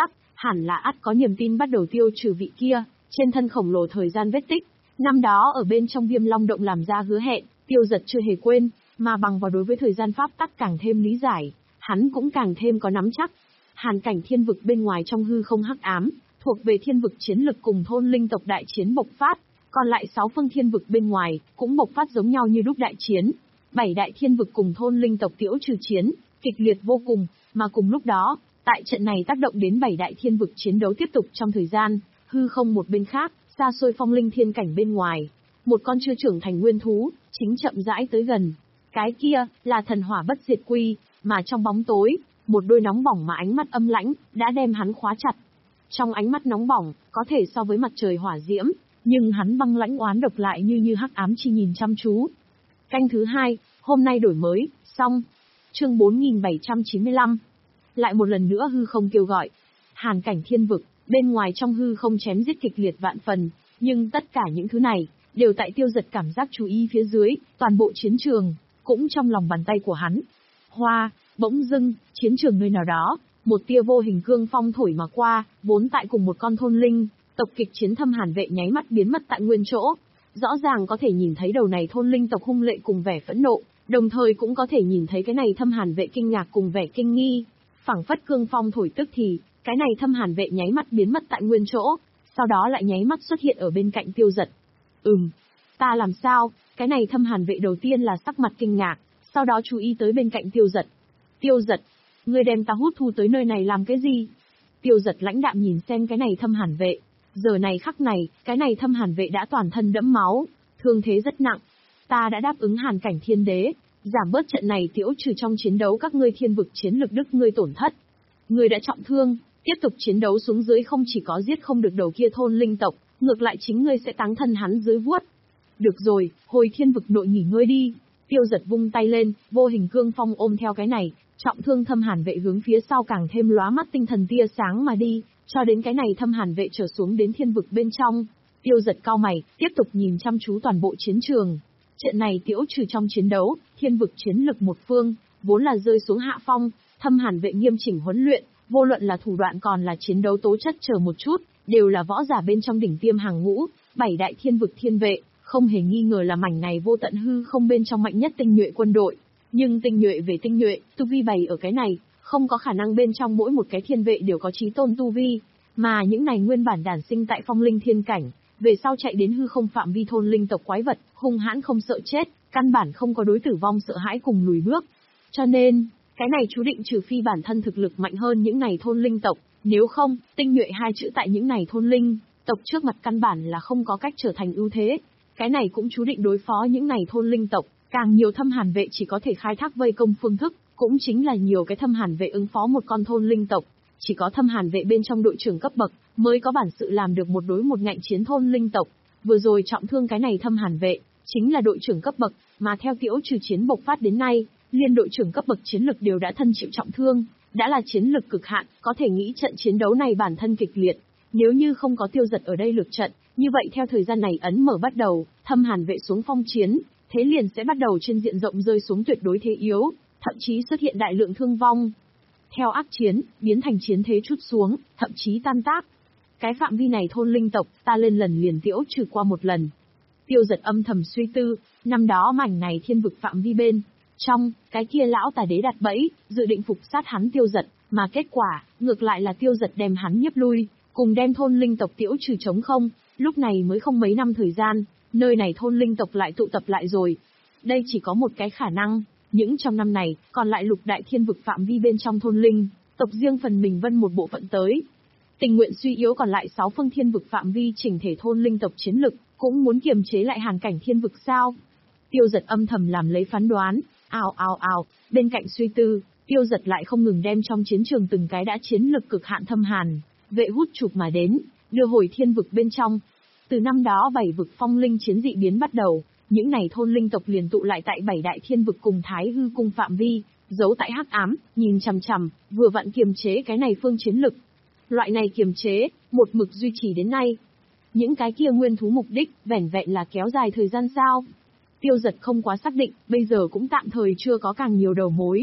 hẳn là ắt có niềm tin bắt đầu tiêu trừ vị kia, trên thân khổng lồ thời gian vết tích. Năm đó ở bên trong Viêm Long Động làm ra hứa hẹn, Tiêu Dật chưa hề quên, mà bằng vào đối với thời gian pháp tắc càng thêm lý giải, hắn cũng càng thêm có nắm chắc. Hàn cảnh thiên vực bên ngoài trong hư không hắc ám, thuộc về thiên vực chiến lực cùng thôn linh tộc đại chiến bộc phát, còn lại sáu phương thiên vực bên ngoài cũng bộc phát giống nhau như lúc đại chiến. Bảy đại thiên vực cùng thôn linh tộc Tiễu Trừ chiến, kịch liệt vô cùng, mà cùng lúc đó, tại trận này tác động đến bảy đại thiên vực chiến đấu tiếp tục trong thời gian, hư không một bên khác, xa xôi phong linh thiên cảnh bên ngoài, một con chưa trưởng thành nguyên thú, chính chậm rãi tới gần. Cái kia, là thần hỏa bất diệt quy, mà trong bóng tối, một đôi nóng bỏng mà ánh mắt âm lãnh, đã đem hắn khóa chặt. Trong ánh mắt nóng bỏng, có thể so với mặt trời hỏa diễm, nhưng hắn băng lãnh oán độc lại như như hắc ám chi nhìn chăm chú. Canh thứ hai, hôm nay đổi mới, xong. Chương bốn nghìn bảy trăm chín mươi lăm. Lại một lần nữa hư không kêu gọi. Hàn cảnh thiên vực, bên ngoài trong hư không chém giết kịch liệt vạn phần, nhưng tất cả những thứ này, đều tại Tiêu Dật cảm giác chú ý phía dưới, toàn bộ chiến trường, cũng trong lòng bàn tay của hắn. Hoa, bỗng dưng, chiến trường nơi nào đó, một tia vô hình cương phong thổi mà qua, vốn tại cùng một con thôn linh, tộc kịch chiến thâm hàn vệ nháy mắt biến mất tại nguyên chỗ. Rõ ràng có thể nhìn thấy đầu này thôn linh tộc hung lệ cùng vẻ phẫn nộ, đồng thời cũng có thể nhìn thấy cái này thâm hàn vệ kinh ngạc cùng vẻ kinh nghi. Phảng phất cương phong thổi tức thì, cái này thâm hàn vệ nháy mắt biến mất tại nguyên chỗ, sau đó lại nháy mắt xuất hiện ở bên cạnh Tiêu Dật. Ừm, ta làm sao? Cái này thâm hàn vệ đầu tiên là sắc mặt kinh ngạc, sau đó chú ý tới bên cạnh Tiêu Dật. Tiêu Dật, ngươi đem ta hút thu tới nơi này làm cái gì? Tiêu Dật lãnh đạm nhìn xem cái này thâm hàn vệ. Giờ này khắc này, cái này thâm hàn vệ đã toàn thân đẫm máu, thương thế rất nặng. Ta đã đáp ứng Hàn cảnh thiên đế, giảm bớt trận này Tiễu Trừ trong chiến đấu các ngươi thiên vực chiến lực đức ngươi tổn thất. Ngươi đã trọng thương, tiếp tục chiến đấu xuống dưới không chỉ có giết không được đầu kia thôn linh tộc, ngược lại chính ngươi sẽ táng thân hắn dưới vuốt. Được rồi, hồi thiên vực nội nghỉ ngơi đi. Tiêu Dật vung tay lên, vô hình cương phong ôm theo cái này, trọng thương thâm hàn vệ hướng phía sau càng thêm lóa mắt tinh thần tia sáng mà đi, cho đến cái này thâm hàn vệ trở xuống đến thiên vực bên trong. Tiêu Dật cau mày, tiếp tục nhìn chăm chú toàn bộ chiến trường. Trận này Tiễu Trừ trong chiến đấu, thiên vực chiến lực một phương, vốn là rơi xuống hạ phong, thâm hàn vệ nghiêm chỉnh huấn luyện, vô luận là thủ đoạn còn là chiến đấu tố chất chờ một chút, đều là võ giả bên trong đỉnh tiêm hàng ngũ, bảy đại thiên vực thiên vệ, không hề nghi ngờ là mảnh này vô tận hư không bên trong mạnh nhất tinh nhuệ quân đội. Nhưng tinh nhuệ về tinh nhuệ, tu vi bày ở cái này, không có khả năng bên trong mỗi một cái thiên vệ đều có chí tôn tu vi, mà những này nguyên bản đản sinh tại phong linh thiên cảnh, về sau chạy đến hư không phạm vi thôn linh tộc quái vật, hung hãn không sợ chết, căn bản không có đối tử vong sợ hãi cùng lùi bước. Cho nên, cái này chú định trừ phi bản thân thực lực mạnh hơn những này thôn linh tộc, nếu không, tinh nhuệ hai chữ tại những này thôn linh tộc trước mặt căn bản là không có cách trở thành ưu thế. Cái này cũng chú định đối phó những này thôn linh tộc, càng nhiều thâm hàn vệ chỉ có thể khai thác vây công phương thức, cũng chính là nhiều cái thâm hàn vệ ứng phó một con thôn linh tộc. Chỉ có thâm hàn vệ bên trong đội trưởng cấp bậc, mới có bản sự làm được một đối một ngạnh chiến thôn linh tộc. Vừa rồi trọng thương cái này thâm hàn vệ, chính là đội trưởng cấp bậc, mà theo Tiễu Trừ chiến bộc phát đến nay, liên đội trưởng cấp bậc chiến lực đều đã thân chịu trọng thương, đã là chiến lực cực hạn, có thể nghĩ trận chiến đấu này bản thân kịch liệt. Nếu như không có Tiêu Dật ở đây lược trận, như vậy theo thời gian này ấn mở bắt đầu, thâm hàn vệ xuống phong chiến, thế liền sẽ bắt đầu trên diện rộng rơi xuống tuyệt đối thế yếu, thậm chí xuất hiện đại lượng thương vong. Theo ác chiến, biến thành chiến thế trút xuống, thậm chí tan tác. Cái phạm vi này thôn linh tộc, ta lên lần liền Tiễu Trừ qua một lần. Tiêu Dật âm thầm suy tư, năm đó mảnh này thiên vực phạm vi bên trong, cái kia lão tà đế đặt bẫy, dự định phục sát hắn Tiêu Dật, mà kết quả, ngược lại là Tiêu Dật đem hắn nhiếp lui, cùng đem thôn linh tộc Tiễu Trừ chống không, lúc này mới không mấy năm thời gian, nơi này thôn linh tộc lại tụ tập lại rồi. Đây chỉ có một cái khả năng, những trong năm này, còn lại lục đại thiên vực phạm vi bên trong thôn linh tộc riêng phần mình vân một bộ phận tới. Tình nguyện suy yếu còn lại sáu phương thiên vực phạm vi chỉnh thể thôn linh tộc chiến lực, cũng muốn kiềm chế lại hàn cảnh thiên vực sao? Tiêu Dật âm thầm làm lấy phán đoán, ào ào ào, bên cạnh suy tư, Tiêu Dật lại không ngừng đem trong chiến trường từng cái đã chiến lực cực hạn thâm hàn vệ hút chụp mà đến, đưa hồi thiên vực bên trong. Từ năm đó bảy vực phong linh chiến dị biến bắt đầu, những này thôn linh tộc liền tụ lại tại bảy đại thiên vực cùng Thái Hư cung phạm vi, giấu tại hắc ám, nhìn chằm chằm, vừa vặn kiềm chế cái này phương chiến lực. Loại này kiềm chế, một mực duy trì đến nay. Những cái kia nguyên thú mục đích, vẻn vẹn là kéo dài thời gian sao? Tiêu Dật không quá xác định, bây giờ cũng tạm thời chưa có càng nhiều đầu mối.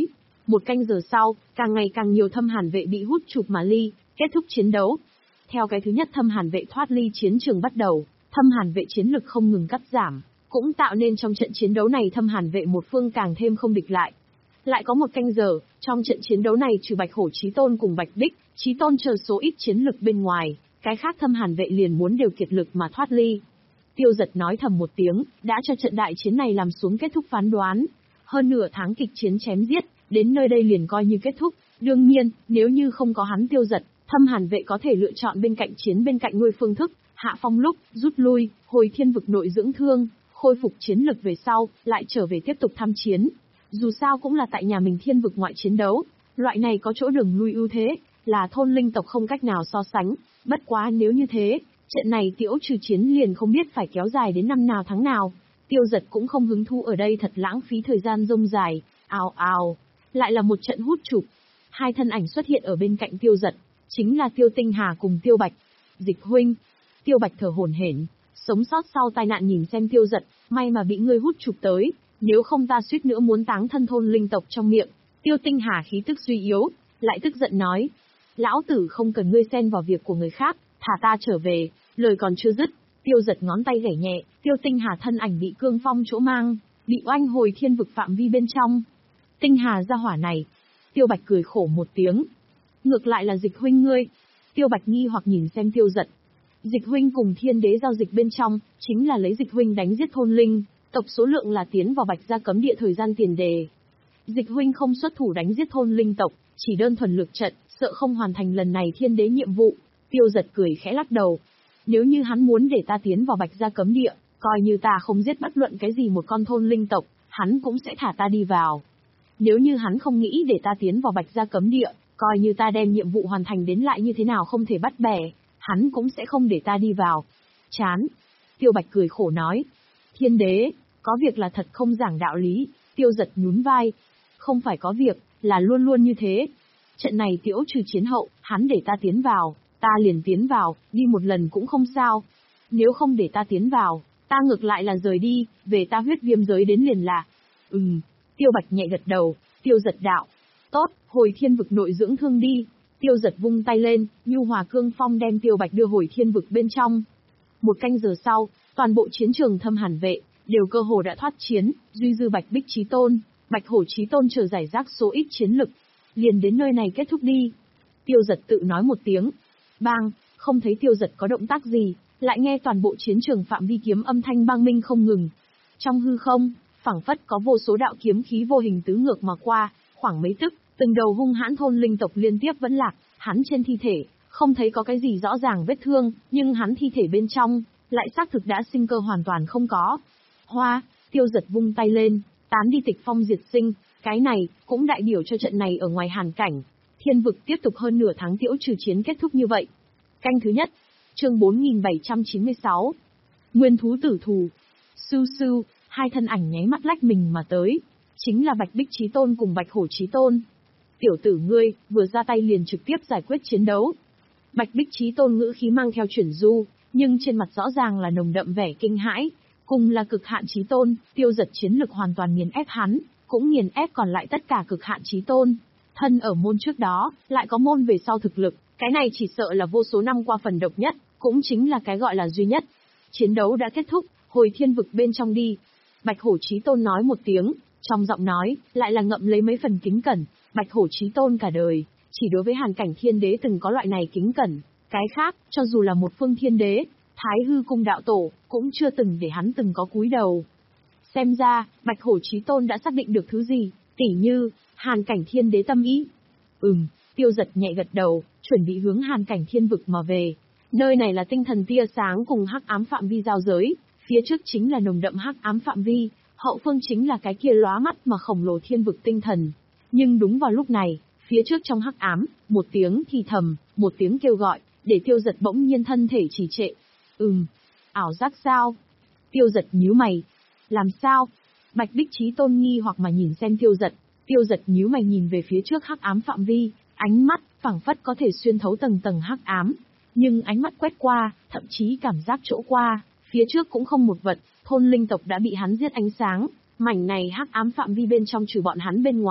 Một canh giờ sau, càng ngày càng nhiều thâm hàn vệ bị hút chụp mà ly, kết thúc chiến đấu. Theo cái thứ nhất thâm hàn vệ thoát ly chiến trường bắt đầu, thâm hàn vệ chiến lực không ngừng cắt giảm, cũng tạo nên trong trận chiến đấu này thâm hàn vệ một phương càng thêm không địch lại. Lại có một canh giờ, trong trận chiến đấu này trừ Bạch Hổ Chí Tôn cùng Bạch Bích Chí Tôn chờ số ít chiến lực bên ngoài, cái khác thâm hàn vệ liền muốn đều kiệt lực mà thoát ly. Tiêu Giật nói thầm một tiếng, đã cho trận đại chiến này làm xuống kết thúc phán đoán. Hơn nửa tháng kịch chiến chém giết, đến nơi đây liền coi như kết thúc. Đương nhiên, nếu như không có hắn Tiêu Giật, thâm hàn vệ có thể lựa chọn bên cạnh chiến bên cạnh nuôi phương thức, hạ phong lúc, rút lui, hồi thiên vực nội dưỡng thương, khôi phục chiến lực về sau, lại trở về tiếp tục tham chiến. Dù sao cũng là tại nhà mình thiên vực ngoại chiến đấu, loại này có chỗ đường lui ưu thế, là thôn linh tộc không cách nào so sánh. Bất quá nếu như thế, trận này Tiễu Trừ chiến liền không biết phải kéo dài đến năm nào tháng nào. Tiêu Giật cũng không hứng thú ở đây thật lãng phí thời gian rông dài. Ào ào, lại là một trận hút chụp. Hai thân ảnh xuất hiện ở bên cạnh Tiêu Giật, chính là Tiêu Tinh Hà cùng Tiêu Bạch. Dịch huynh. Tiêu Bạch thở hổn hển, sống sót sau tai nạn nhìn xem Tiêu Giật, may mà bị ngươi hút chụp tới, nếu không ta suýt nữa muốn táng thân thôn linh tộc trong miệng. Tiêu Tinh Hà khí tức suy yếu, lại tức giận nói: lão tử không cần ngươi xen vào việc của người khác, thả ta trở về. Lời còn chưa dứt, Tiêu Giật ngón tay gảy nhẹ, Tiêu Tinh Hà thân ảnh bị cương phong chỗ mang, bị oanh hồi thiên vực phạm vi bên trong. Tinh Hà ra hỏa này. Tiêu Bạch cười khổ một tiếng. Ngược lại là Dịch huynh ngươi. Tiêu Bạch nghi hoặc nhìn xem Tiêu Giật. Dịch huynh cùng thiên đế giao dịch bên trong, chính là lấy Dịch huynh đánh giết thôn linh tộc số lượng là tiến vào Bạch gia cấm địa thời gian tiền đề. Dịch huynh không xuất thủ đánh giết thôn linh tộc, chỉ đơn thuần lược trận, sợ không hoàn thành lần này thiên đế nhiệm vụ. Tiêu Giật cười khẽ lắc đầu. Nếu như hắn muốn để ta tiến vào Bạch gia cấm địa, coi như ta không giết bất luận cái gì một con thôn linh tộc, hắn cũng sẽ thả ta đi vào. Nếu như hắn không nghĩ để ta tiến vào Bạch gia cấm địa, coi như ta đem nhiệm vụ hoàn thành đến lại như thế nào không thể bắt bẻ, hắn cũng sẽ không để ta đi vào. Chán. Tiêu Bạch cười khổ nói. Thiên đế, có việc là thật không giảng đạo lý. Tiêu Giật nhún vai. Không phải có việc, là luôn luôn như thế. Trận này Tiễu Trừ chiến hậu, hắn để ta tiến vào, ta liền tiến vào, đi một lần cũng không sao. Nếu không để ta tiến vào, ta ngược lại là rời đi, về ta huyết viêm giới đến liền là. Ừm. Tiêu Bạch nhẹ gật đầu. Tiêu Giật đạo. Tốt, hồi thiên vực nội dưỡng thương đi. Tiêu Giật vung tay lên, nhu hòa cương phong đem Tiêu Bạch đưa hồi thiên vực bên trong. Một canh giờ sau, toàn bộ chiến trường thâm hàn vệ, đều cơ hồ đã thoát chiến, duy dư Bạch Bích Chí Tôn, Bạch Hổ Chí Tôn chờ giải rác số ít chiến lực. Liền đến nơi này kết thúc đi. Tiêu Giật tự nói một tiếng. Bang, không thấy Tiêu Giật có động tác gì, lại nghe toàn bộ chiến trường phạm vi kiếm âm thanh bang minh không ngừng. Trong hư không, phảng phất có vô số đạo kiếm khí vô hình tứ ngược mà qua, khoảng mấy tức, từng đầu hung hãn thôn linh tộc liên tiếp vẫn lạc, hắn trên thi thể, không thấy có cái gì rõ ràng vết thương, nhưng hắn thi thể bên trong, lại xác thực đã sinh cơ hoàn toàn không có. Hoa, Tiêu Giật vung tay lên, tán đi tịch phong diệt sinh, cái này, cũng đại biểu cho trận này ở ngoài hàn cảnh. Thiên vực tiếp tục hơn nửa tháng Tiễu Trừ chiến kết thúc như vậy. Canh thứ nhất, chương bốn nghìn bảy trăm chín mươi sáu. Nguyên thú tử thù. Su su, hai thân ảnh nháy mắt lách mình mà tới. Chính là Bạch Bích Chí Tôn cùng Bạch Hổ Chí Tôn. Tiểu tử ngươi, vừa ra tay liền trực tiếp giải quyết chiến đấu. Bạch Bích Chí Tôn ngữ khí mang theo chuyển du, nhưng trên mặt rõ ràng là nồng đậm vẻ kinh hãi. Cùng là cực hạn Chí Tôn, Tiêu Giật chiến lực hoàn toàn nghiền ép hắn, cũng nghiền ép còn lại tất cả cực hạn Chí Tôn. Thân ở môn trước đó, lại có môn về sau thực lực, cái này chỉ sợ là vô số năm qua phần độc nhất, cũng chính là cái gọi là duy nhất. Chiến đấu đã kết thúc, hồi thiên vực bên trong đi. Bạch Hổ Chí Tôn nói một tiếng, trong giọng nói, lại là ngậm lấy mấy phần kính cẩn. Bạch Hổ Chí Tôn cả đời, chỉ đối với hàn cảnh thiên đế từng có loại này kính cẩn, cái khác, cho dù là một phương thiên đế, Thái Hư cung đạo tổ, cũng chưa từng để hắn từng có cúi đầu. Xem ra, Bạch Hổ Chí Tôn đã xác định được thứ gì, tỉ như, hàn cảnh thiên đế tâm ý. Ừm, Tiêu Giật nhẹ gật đầu, chuẩn bị hướng hàn cảnh thiên vực mà về. Nơi này là tinh thần tia sáng cùng hắc ám phạm vi giao giới, phía trước chính là nồng đậm hắc ám phạm vi, hậu phương chính là cái kia lóa mắt mà khổng lồ thiên vực tinh thần. Nhưng đúng vào lúc này, phía trước trong hắc ám, một tiếng thì thầm, một tiếng kêu gọi, để Tiêu Giật bỗng nhiên thân thể trì trệ. Ừm, ảo giác sao? Tiêu Giật nhíu mày. Làm sao? Bạch Bích Chí Tôn nghi hoặc mà nhìn xem Tiêu Giật. Tiêu Giật nhíu mày nhìn về phía trước hắc ám phạm vi, ánh mắt phảng phất có thể xuyên thấu tầng tầng hắc ám, nhưng ánh mắt quét qua, thậm chí cảm giác chỗ qua, phía trước cũng không một vật, thôn linh tộc đã bị hắn giết ánh sáng, mảnh này hắc ám phạm vi bên trong trừ bọn hắn bên ngoài,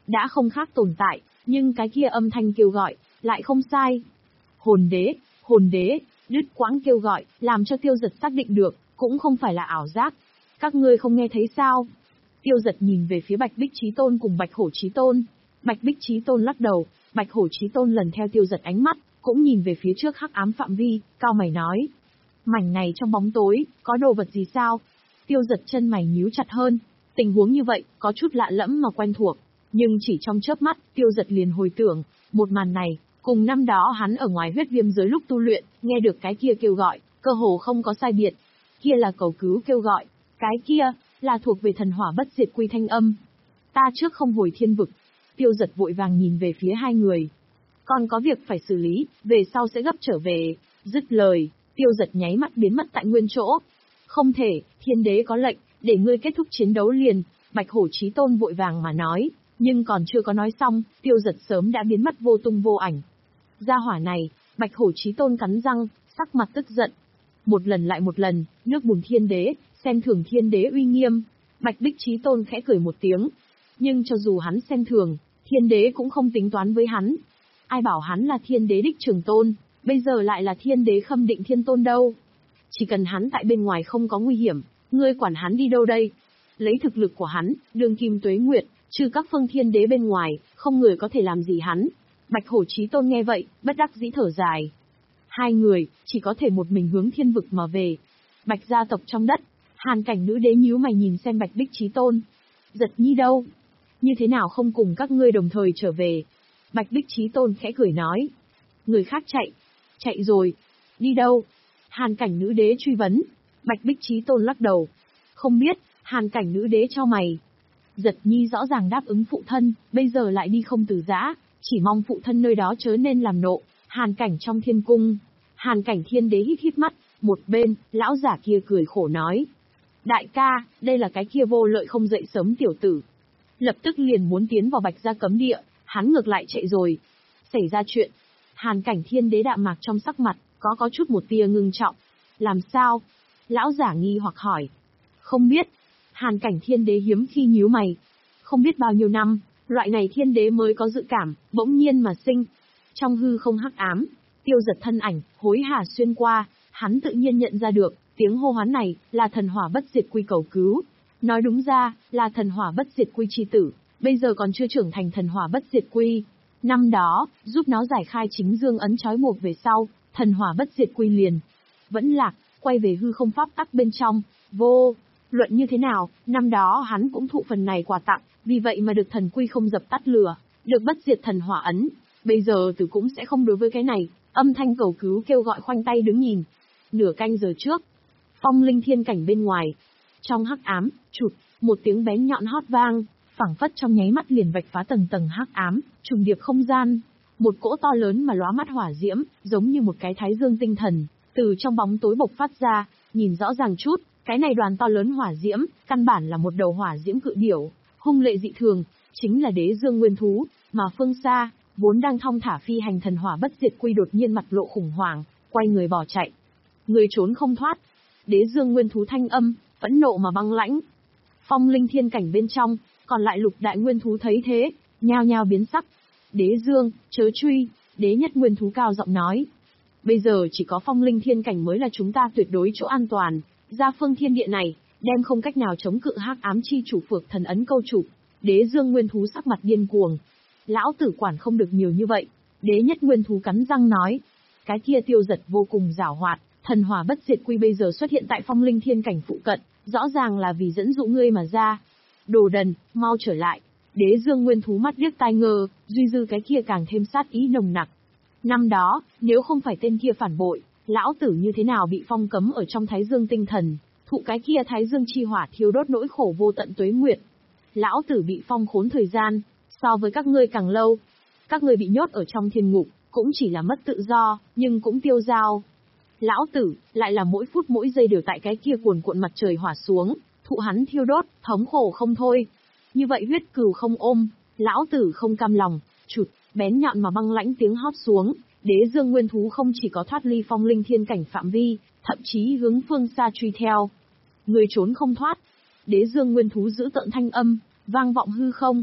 đã không khác tồn tại, nhưng cái kia âm thanh kêu gọi, lại không sai. Hồn đế, hồn đế, đứt quãng kêu gọi, làm cho Tiêu Giật xác định được, cũng không phải là ảo giác. Các ngươi không nghe thấy sao? Tiêu Giật nhìn về phía Bạch Bích Chí Tôn cùng Bạch Hổ Chí Tôn. Bạch Bích Chí Tôn lắc đầu, Bạch Hổ Chí Tôn lần theo Tiêu Giật ánh mắt, cũng nhìn về phía trước hắc ám phạm vi, cao mày nói. Mảnh này trong bóng tối, có đồ vật gì sao? Tiêu Giật chân mày nhíu chặt hơn. Tình huống như vậy, có chút lạ lẫm mà quen thuộc. Nhưng chỉ trong chớp mắt, Tiêu Giật liền hồi tưởng, một màn này, cùng năm đó hắn ở ngoài huyết viêm giới lúc tu luyện, nghe được cái kia kêu gọi, cơ hồ không có sai biệt. Kia là cầu cứu kêu gọi, cái kia, là thuộc về thần hỏa bất diệt quy thanh âm. Ta trước không hồi thiên vực. Tiêu Giật vội vàng nhìn về phía hai người. Còn có việc phải xử lý, về sau sẽ gấp trở về. Dứt lời, Tiêu Giật nháy mắt biến mất tại nguyên chỗ. Không thể, thiên đế có lệnh, để ngươi kết thúc chiến đấu liền. Bạch Hổ Chí Tôn vội vàng mà nói, nhưng còn chưa có nói xong, Tiêu Giật sớm đã biến mất vô tung vô ảnh. Gia hỏa này, Bạch Hổ Chí Tôn cắn răng, sắc mặt tức giận. Một lần lại một lần, nước bùn thiên đế, xem thường thiên đế uy nghiêm. Bạch Bích Chí Tôn khẽ cười một tiếng. Nhưng cho dù hắn xem thường, thiên đế cũng không tính toán với hắn. Ai bảo hắn là thiên đế đích trường tôn, bây giờ lại là thiên đế khâm định thiên tôn đâu. Chỉ cần hắn tại bên ngoài không có nguy hiểm, ngươi quản hắn đi đâu đây? Lấy thực lực của hắn, đương kim tuế nguyệt, trừ các phương thiên đế bên ngoài, không người có thể làm gì hắn. Bạch Hổ Chí Tôn nghe vậy, bất đắc dĩ thở dài. Hai người, chỉ có thể một mình hướng thiên vực mà về. Bạch gia tộc trong đất, Hàn Cảnh nữ đế nhíu mày nhìn xem Bạch Bích Chí Tôn. Giật Nhi đâu? Như thế nào không cùng các ngươi đồng thời trở về? Bạch Bích Chí Tôn khẽ cười nói. Người khác chạy. Chạy rồi. Đi đâu? Hàn Cảnh nữ đế truy vấn. Bạch Bích Chí Tôn lắc đầu. Không biết. Hàn Cảnh nữ đế cho mày. Giật Nhi rõ ràng đáp ứng phụ thân, bây giờ lại đi không từ giã, chỉ mong phụ thân nơi đó chớ nên làm nộ. Hàn Cảnh trong thiên cung. Hàn Cảnh thiên đế hít hít mắt, một bên, lão giả kia cười khổ nói. Đại ca, đây là cái kia vô lợi không dậy sớm tiểu tử. Lập tức liền muốn tiến vào Bạch gia cấm địa, hắn ngược lại chạy rồi. Xảy ra chuyện. Hàn Cảnh thiên đế đạm mạc trong sắc mặt, có có chút một tia ngưng trọng. Làm sao? Lão giả nghi hoặc hỏi. Không biết. Hàn Cảnh thiên đế hiếm khi nhíu mày. Không biết bao nhiêu năm, loại này thiên đế mới có dự cảm, bỗng nhiên mà sinh. Trong hư không hắc ám, Tiêu Giật thân ảnh, hối hả xuyên qua, hắn tự nhiên nhận ra được, tiếng hô hoán này, là thần hỏa bất diệt quy cầu cứu. Nói đúng ra, là thần hỏa bất diệt quy chi tử, bây giờ còn chưa trưởng thành thần hỏa bất diệt quy. Năm đó, giúp nó giải khai chính dương ấn trói buộc về sau, thần hỏa bất diệt quy liền. Vẫn lạc, quay về hư không pháp tắc bên trong, vô. Luận như thế nào, năm đó hắn cũng thụ phần này quà tặng, vì vậy mà được thần quy không dập tắt lửa, được bất diệt thần hỏa ấn. Bây giờ tử cũng sẽ không đối với cái này, âm thanh cầu cứu kêu gọi khoanh tay đứng nhìn. Nửa canh giờ trước, phong linh thiên cảnh bên ngoài. Trong hắc ám, chụt, một tiếng bén nhọn hót vang, phảng phất trong nháy mắt liền vạch phá tầng tầng hắc ám, trùng điệp không gian. Một cỗ to lớn mà lóa mắt hỏa diễm, giống như một cái thái dương tinh thần, từ trong bóng tối bộc phát ra, nhìn rõ ràng chút, cái này đoàn to lớn hỏa diễm, căn bản là một đầu hỏa diễm cự điểu, hung lệ dị thường, chính là đế dương nguyên thú, mà phương xa, vốn đang thong thả phi hành thần hỏa bất diệt quy đột nhiên mặt lộ khủng hoảng, quay người bỏ chạy. Người trốn không thoát. Đế dương nguyên thú thanh âm, phẫn nộ mà băng lãnh. Phong linh thiên cảnh bên trong, còn lại lục đại nguyên thú thấy thế, nhao nhao biến sắc. Đế dương, chớ truy, đế nhất nguyên thú cao giọng nói. Bây giờ chỉ có phong linh thiên cảnh mới là chúng ta tuyệt đối chỗ an toàn, ra phương thiên địa này, đem không cách nào chống cự hắc ám chi chủ phược thần ấn câu chủ. Đế dương nguyên thú sắc mặt điên cuồng. Lão tử quản không được nhiều như vậy. Đế nhất nguyên thú cắn răng nói. Cái kia Tiêu Giật vô cùng giảo hoạt, thần hỏa bất diệt quy bây giờ xuất hiện tại phong linh thiên cảnh phụ cận, rõ ràng là vì dẫn dụ ngươi mà ra. Đồ đần, mau trở lại. Đế dương nguyên thú mắt điếc tai ngơ, duy dư cái kia càng thêm sát ý nồng nặc. Năm đó, nếu không phải tên kia phản bội, lão tử như thế nào bị phong cấm ở trong thái dương tinh thần, thụ cái kia thái dương chi hỏa thiêu đốt nỗi khổ vô tận tuế nguyệt. Lão tử bị phong khốn thời gian, so với các ngươi càng lâu. Các ngươi bị nhốt ở trong thiên ngục, cũng chỉ là mất tự do, nhưng cũng tiêu dao. Lão tử, lại là mỗi phút mỗi giây đều tại cái kia cuồn cuộn mặt trời hỏa xuống, thụ hắn thiêu đốt, thống khổ không thôi. Như vậy huyết cừu không ôm, lão tử không cam lòng, chụt, bén nhọn mà băng lãnh tiếng hót xuống, đế dương nguyên thú không chỉ có thoát ly phong linh thiên cảnh phạm vi, thậm chí hướng phương xa truy theo. Người trốn không thoát. Đế dương nguyên thú giữ tợn thanh âm, vang vọng hư không.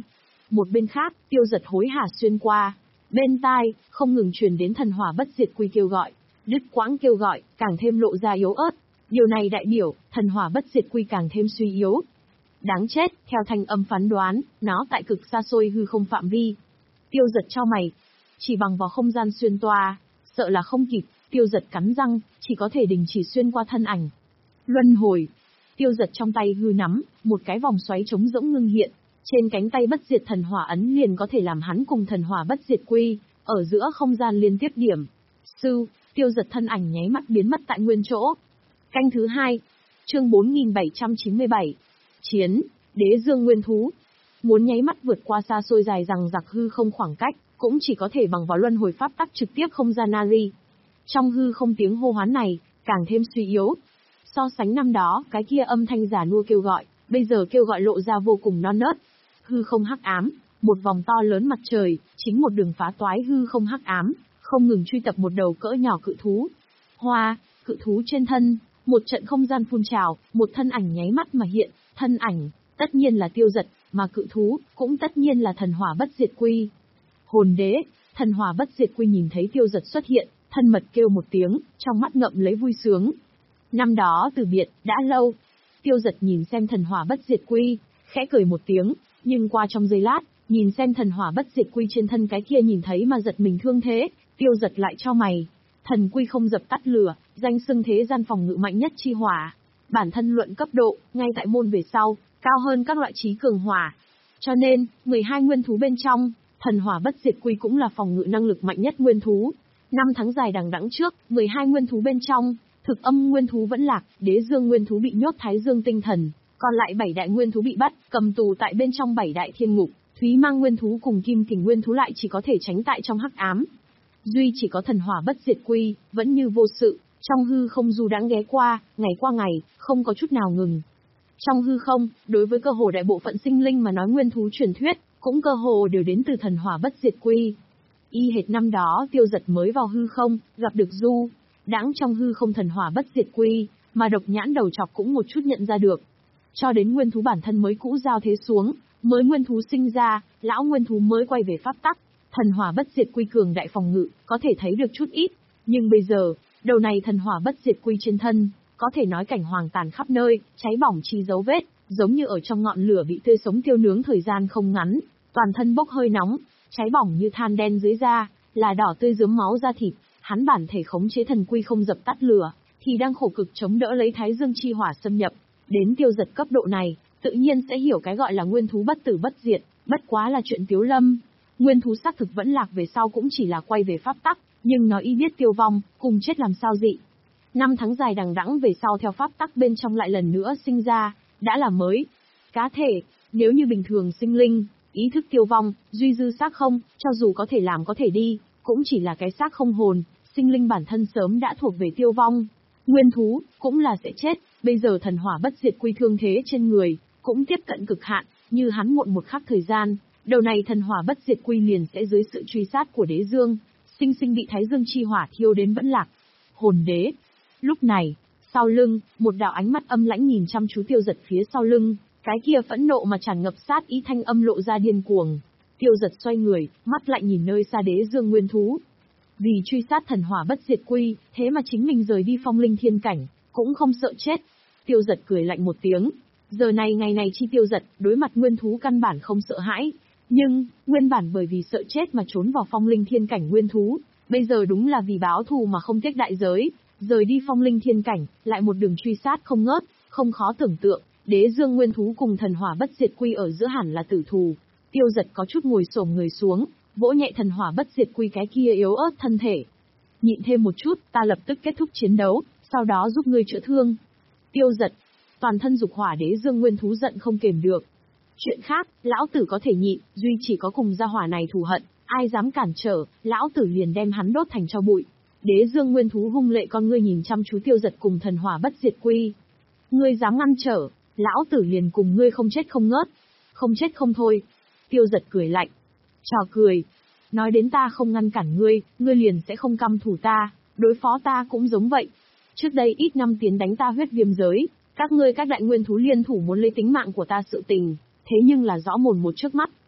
Một bên khác, Tiêu Dật hối hả xuyên qua. Bên tai, không ngừng truyền đến thần hỏa bất diệt quy kêu gọi. Đứt quãng kêu gọi, càng thêm lộ ra yếu ớt. Điều này đại biểu, thần hỏa bất diệt quy càng thêm suy yếu. Đáng chết, theo thanh âm phán đoán, nó tại cực xa xôi hư không phạm vi. Tiêu Dật chau mày. Chỉ bằng vào không gian xuyên toa, sợ là không kịp, Tiêu Dật cắn răng, chỉ có thể đình chỉ xuyên qua thân ảnh. Luân hồi. Tiêu Dật trong tay hư nắm, một cái vòng xoáy trống rỗng ngưng hiện. Trên cánh tay bất diệt thần hỏa ấn liền có thể làm hắn cùng thần hỏa bất diệt quy, ở giữa không gian liên tiếp điểm. Sư, Tiêu Dật thân ảnh nháy mắt biến mất tại nguyên chỗ. Canh thứ hai. Chương bốn nghìn bảy trăm chín mươi bảy. Chiến, Đế Dương Nguyên Thú. Muốn nháy mắt vượt qua xa xôi dài rằng giặc hư không khoảng cách, cũng chỉ có thể bằng vào luân hồi pháp tắc trực tiếp không gian Nari. Trong hư không tiếng hô hoán này, càng thêm suy yếu. So sánh năm đó, cái kia âm thanh giả nua kêu gọi, bây giờ kêu gọi lộ ra vô cùng non nớt. Hư không hắc ám, một vòng to lớn mặt trời, chính một đường phá toái hư không hắc ám, không ngừng truy tập một đầu cỡ nhỏ cự thú. Hoa, cự thú trên thân, một trận không gian phun trào, một thân ảnh nháy mắt mà hiện, thân ảnh, tất nhiên là Tiêu Dật, mà cự thú, cũng tất nhiên là thần hỏa bất diệt quy. Hồn đế, thần hỏa bất diệt quy nhìn thấy Tiêu Dật xuất hiện, thân mật kêu một tiếng, trong mắt ngậm lấy vui sướng. Năm đó từ biệt, đã lâu. Tiêu Dật nhìn xem thần hỏa bất diệt quy, khẽ cười một tiếng, nhưng qua trong giây lát, nhìn xem thần hỏa bất diệt quy trên thân cái kia nhìn thấy mà giật mình thương thế, Tiêu Dật lại cho mày. Thần quy không dập tắt lửa, danh xưng thế gian phòng ngự mạnh nhất chi hỏa. Bản thân luận cấp độ, ngay tại môn về sau, cao hơn các loại trí cường hỏa. Cho nên, mười hai nguyên thú bên trong, thần hỏa bất diệt quy cũng là phòng ngự năng lực mạnh nhất nguyên thú. Năm tháng dài đằng đẵng trước, mười hai nguyên thú bên trong, thực âm nguyên thú vẫn lạc, đế dương nguyên thú bị nhốt thái dương tinh thần, còn lại bảy đại nguyên thú bị bắt, cầm tù tại bên trong bảy đại thiên ngục, thúy mang nguyên thú cùng kim kình nguyên thú lại chỉ có thể tránh tại trong hắc ám. Duy chỉ có thần hỏa bất diệt quy, vẫn như vô sự, trong hư không du đãng ghé qua, ngày qua ngày, không có chút nào ngừng. Trong hư không, đối với cơ hồ đại bộ phận sinh linh mà nói nguyên thú truyền thuyết, cũng cơ hồ đều đến từ thần hỏa bất diệt quy. Y hệt năm đó Tiêu Dật mới vào hư không, gặp được du, đãng trong hư không thần hỏa bất diệt quy, mà độc nhãn đầu chọc cũng một chút nhận ra được. Cho đến nguyên thú bản thân mới cũ giao thế xuống, mới nguyên thú sinh ra, lão nguyên thú mới quay về pháp tắc. Thần hỏa bất diệt quy cường đại phòng ngự, có thể thấy được chút ít. Nhưng bây giờ, đầu này thần hỏa bất diệt quy trên thân, có thể nói cảnh hoàng tàn khắp nơi, cháy bỏng chi dấu vết, giống như ở trong ngọn lửa bị tươi sống tiêu nướng thời gian không ngắn, toàn thân bốc hơi nóng, cháy bỏng như than đen dưới da, là đỏ tươi rướm máu da thịt. Hắn bản thể khống chế thần quy không dập tắt lửa, thì đang khổ cực chống đỡ lấy thái dương chi hỏa xâm nhập. Đến Tiêu Dật cấp độ này, tự nhiên sẽ hiểu cái gọi là nguyên thú bất tử bất diệt, bất quá là chuyện tiếu lâm. Nguyên thú xác thực vẫn lạc về sau cũng chỉ là quay về pháp tắc, nhưng nó y biết tiêu vong, cùng chết làm sao dị. Năm tháng dài đằng đẵng về sau theo pháp tắc bên trong lại lần nữa sinh ra, đã là mới. Cá thể, nếu như bình thường sinh linh, ý thức tiêu vong, duy dư xác không, cho dù có thể làm có thể đi, cũng chỉ là cái xác không hồn, sinh linh bản thân sớm đã thuộc về tiêu vong. Nguyên thú, cũng là sẽ chết, bây giờ thần hỏa bất diệt quy thương thế trên người, cũng tiếp cận cực hạn, như hắn muộn một khắc thời gian, đầu này thần hỏa bất diệt quy liền sẽ dưới sự truy sát của đế dương, sinh sinh bị thái dương chi hỏa thiêu đến vẫn lạc. Hồn đế. Lúc này, sau lưng, một đạo ánh mắt âm lãnh nhìn chăm chú Tiêu Dật phía sau lưng, cái kia phẫn nộ mà tràn ngập sát ý thanh âm lộ ra điên cuồng. Tiêu Dật xoay người, mắt lại nhìn nơi xa đế dương nguyên thú. Vì truy sát thần hỏa bất diệt quy, thế mà chính mình rời đi phong linh thiên cảnh, cũng không sợ chết. Tiêu Dật cười lạnh một tiếng. Giờ này ngày này chi Tiêu Dật, đối mặt nguyên thú căn bản không sợ hãi. Nhưng, nguyên bản bởi vì sợ chết mà trốn vào phong linh thiên cảnh nguyên thú, bây giờ đúng là vì báo thù mà không tiếc đại giới, rời đi phong linh thiên cảnh, lại một đường truy sát không ngớt, không khó tưởng tượng, đế dương nguyên thú cùng thần hỏa bất diệt quy ở giữa hẳn là tử thù. Tiêu Dật có chút ngồi xổm người xuống, vỗ nhẹ thần hỏa bất diệt quy cái kia yếu ớt thân thể. Nhịn thêm một chút, ta lập tức kết thúc chiến đấu, sau đó giúp ngươi chữa thương. Tiêu Dật, toàn thân dục hỏa đế dương nguyên thú giận không kềm được. Chuyện khác, lão tử có thể nhịn, duy chỉ có cùng gia hỏa này thù hận, ai dám cản trở, lão tử liền đem hắn đốt thành tro bụi. Đế dương nguyên thú hung lệ con ngươi nhìn chăm chú Tiêu Dật cùng thần hỏa bất diệt quy. Ngươi dám ngăn trở, lão tử liền cùng ngươi không chết không ngớt. Không chết không thôi. Tiêu Dật cười lạnh. Trò cười. Nói đến ta không ngăn cản ngươi, ngươi liền sẽ không căm thủ ta, đối phó ta cũng giống vậy. Trước đây ít năm tiến đánh ta huyết viêm giới, các ngươi các đại nguyên thú liên thủ muốn lấy tính mạng của ta sự tình, thế nhưng là rõ mồn một trước mắt.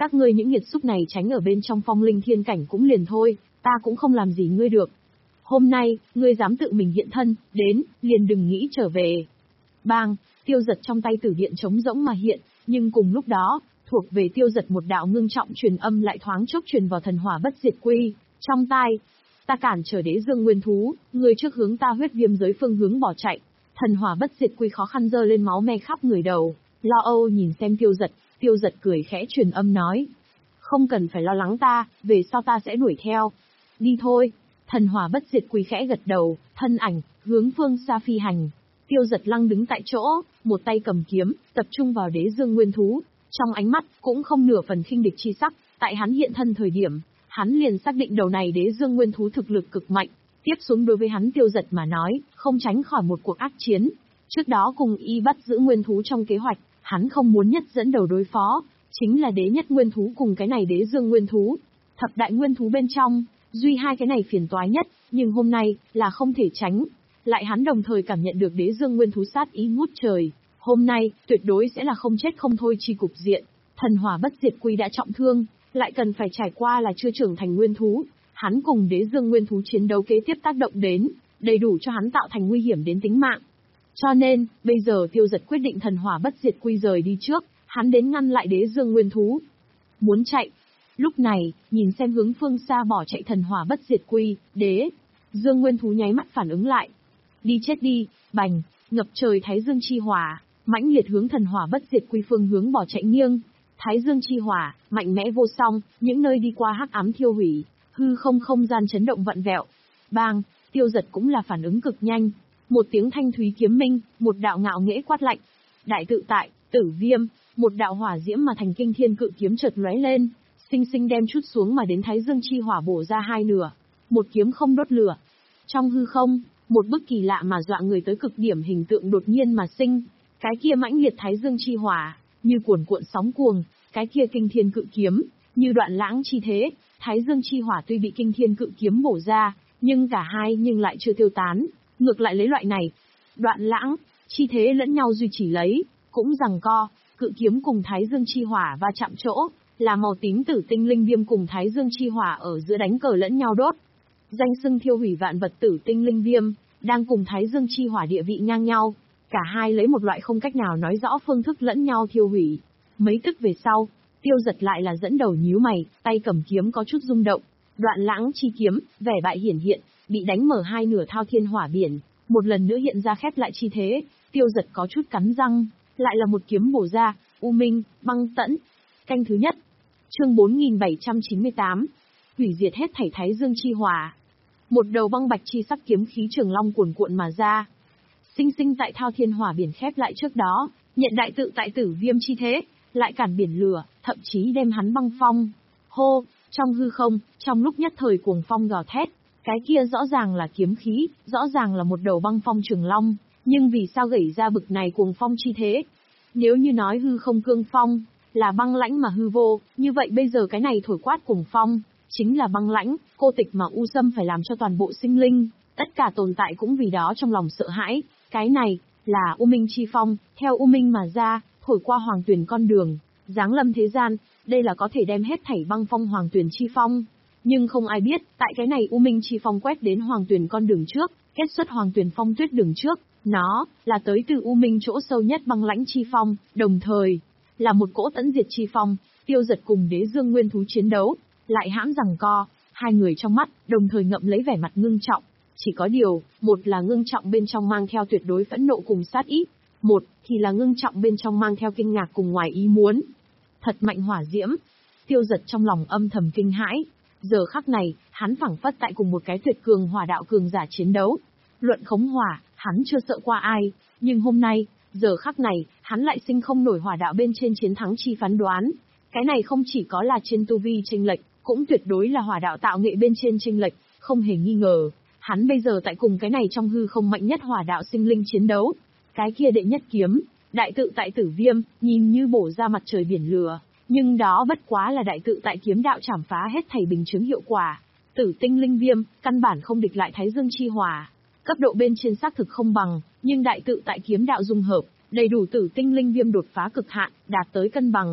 Các ngươi những nghiệt xúc này tránh ở bên trong phong linh thiên cảnh cũng liền thôi, ta cũng không làm gì ngươi được. Hôm nay, ngươi dám tự mình hiện thân, đến, liền đừng nghĩ trở về. Bang, Tiêu Giật trong tay tử điện trống rỗng mà hiện, nhưng cùng lúc đó, thuộc về Tiêu Giật một đạo ngưng trọng truyền âm lại thoáng chốc truyền vào thần hỏa bất diệt quy, trong tai. Ta cản trở đế dương nguyên thú, ngươi trước hướng ta huyết viêm giới phương hướng bỏ chạy. Thần hỏa bất diệt quy khó khăn dơ lên máu me khắp người đầu, lo âu nhìn xem Tiêu Giật, Tiêu Giật cười khẽ truyền âm nói. Không cần phải lo lắng ta, về sau ta sẽ đuổi theo. Đi thôi. Thần hỏa bất diệt quy khẽ gật đầu, thân ảnh, hướng phương xa phi hành. Tiêu Giật lăng đứng tại chỗ, một tay cầm kiếm, tập trung vào đế dương nguyên thú. Trong ánh mắt, cũng không nửa phần khinh địch chi sắc, tại hắn hiện thân thời điểm, hắn liền xác định đầu này đế dương nguyên thú thực lực cực mạnh. Tiếp xuống đối với hắn Tiêu Giật mà nói, không tránh khỏi một cuộc ác chiến. Trước đó cùng y bắt giữ nguyên thú trong kế hoạch, hắn không muốn nhất dẫn đầu đối phó, chính là đế nhất nguyên thú cùng cái này đế dương nguyên thú. Thập đại nguyên thú bên trong, duy hai cái này phiền toái nhất, nhưng hôm nay, là không thể tránh. Lại hắn đồng thời cảm nhận được đế dương nguyên thú sát ý ngút trời. Hôm nay, tuyệt đối sẽ là không chết không thôi chi cục diện. Thần hỏa bất diệt quy đã trọng thương, lại cần phải trải qua là chưa trưởng thành nguyên thú. Hắn cùng đế dương nguyên thú chiến đấu kế tiếp tác động đến, đầy đủ cho hắn tạo thành nguy hiểm đến tính mạng. Cho nên, bây giờ Tiêu Giật quyết định thần hỏa bất diệt quy rời đi trước, hắn đến ngăn lại đế dương nguyên thú. Muốn chạy. Lúc này, nhìn xem hướng phương xa bỏ chạy thần hỏa bất diệt quy, đế dương nguyên thú nháy mắt phản ứng lại. Đi chết đi, bành, ngập trời thái dương chi hỏa, mãnh liệt hướng thần hỏa bất diệt quy phương hướng bỏ chạy nghiêng. Thái dương chi hỏa, mạnh mẽ vô song, những nơi đi qua hắc ám thiêu hủy, hư không không gian chấn động vặn vẹo. Bang, Tiêu Giật cũng là phản ứng cực nhanh. Một tiếng thanh thúy kiếm minh, một đạo ngạo nghễ quát lạnh. Đại tự tại, tử viêm, một đạo hỏa diễm mà thành kinh thiên cự kiếm chợt lóe lên, sinh sinh đem chút xuống mà đến thái dương chi hỏa bổ ra hai nửa. Một kiếm không đốt lửa. Trong hư không, một bức kỳ lạ mà dọa người tới cực điểm hình tượng đột nhiên mà sinh. Cái kia mãnh liệt thái dương chi hỏa, như cuồn cuộn sóng cuồng, cái kia kinh thiên cự kiếm, như đoạn lãng chi thế. Thái dương chi hỏa tuy bị kinh thiên cự kiếm bổ ra, nhưng cả hai nhưng lại chưa tiêu tán, ngược lại lấy loại này. Đoạn lãng, chi thế lẫn nhau duy trì lấy, cũng giằng co, cự kiếm cùng thái dương chi hỏa va chạm chỗ, là màu tím tử tinh linh viêm cùng thái dương chi hỏa ở giữa đánh cờ lẫn nhau đốt. Danh xưng thiêu hủy vạn vật tử tinh linh viêm, đang cùng thái dương chi hỏa địa vị ngang nhau, cả hai lấy một loại không cách nào nói rõ phương thức lẫn nhau thiêu hủy. Mấy tức về sau, Tiêu Giật lại là dẫn đầu nhíu mày, tay cầm kiếm có chút rung động. Đoạn lãng chi kiếm, vẻ bại hiển hiện, bị đánh mở hai nửa thao thiên hỏa biển, một lần nữa hiện ra khép lại chi thế. Tiêu Giật có chút cắn răng, lại là một kiếm bổ ra. U Minh, băng tẫn. Canh thứ nhất. Chương bốn nghìn bảy trăm chín mươi tám. Hủy diệt hết thảy thái dương chi hỏa. Một đầu băng bạch chi sắc kiếm khí trường long cuồn cuộn mà ra. Sinh sinh tại thao thiên hỏa biển khép lại trước đó, nhận đại tự tại tử viêm chi thế, lại cản biển lửa, thậm chí đem hắn băng phong. Hô, trong hư không, trong lúc nhất thời cuồng phong gào thét, cái kia rõ ràng là kiếm khí, rõ ràng là một đầu băng phong trường long, nhưng vì sao gẩy ra bực này cuồng phong chi thế? Nếu như nói hư không cương phong, là băng lãnh mà hư vô, như vậy bây giờ cái này thổi quát cuồng phong, chính là băng lãnh, cô tịch mà u xâm phải làm cho toàn bộ sinh linh, tất cả tồn tại cũng vì đó trong lòng sợ hãi. Cái này, là U Minh chi phong, theo U Minh mà ra, thổi qua hoàng tuyển con đường, giáng lâm thế gian, đây là có thể đem hết thảy băng phong hoàng tuyển chi phong. Nhưng không ai biết, tại cái này U Minh chi phong quét đến hoàng tuyển con đường trước, kết xuất hoàng tuyển phong tuyết đường trước, nó, là tới từ U Minh chỗ sâu nhất băng lãnh chi phong, đồng thời, là một cỗ tẫn diệt chi phong. Tiêu Giật cùng đế dương nguyên thú chiến đấu, lại hãm giằng co, hai người trong mắt, đồng thời ngậm lấy vẻ mặt ngưng trọng. Chỉ có điều, một là ngưng trọng bên trong mang theo tuyệt đối phẫn nộ cùng sát ý, một thì là ngưng trọng bên trong mang theo kinh ngạc cùng ngoài ý muốn. Thật mạnh hỏa diễm. Tiêu Giật trong lòng âm thầm kinh hãi. Giờ khắc này, hắn phảng phất tại cùng một cái tuyệt cường hỏa đạo cường giả chiến đấu. Luận khống hỏa, hắn chưa sợ qua ai, nhưng hôm nay, giờ khắc này, hắn lại sinh không nổi hỏa đạo bên trên chiến thắng chi phán đoán. Cái này không chỉ có là trên tu vi chênh lệch, cũng tuyệt đối là hỏa đạo tạo nghệ bên trên chênh lệch, không hề nghi ngờ. Hắn bây giờ tại cùng cái này trong hư không mạnh nhất hỏa đạo sinh linh chiến đấu. Cái kia đệ nhất kiếm, đại tự tại tử viêm, nhìn như bổ ra mặt trời biển lửa, nhưng đó bất quá là đại tự tại kiếm đạo chảm phá hết thảy bình chứng hiệu quả. Tử tinh linh viêm, căn bản không địch lại thái dương chi hỏa. Cấp độ bên trên xác thực không bằng, nhưng đại tự tại kiếm đạo dung hợp, đầy đủ tử tinh linh viêm đột phá cực hạn, đạt tới cân bằng.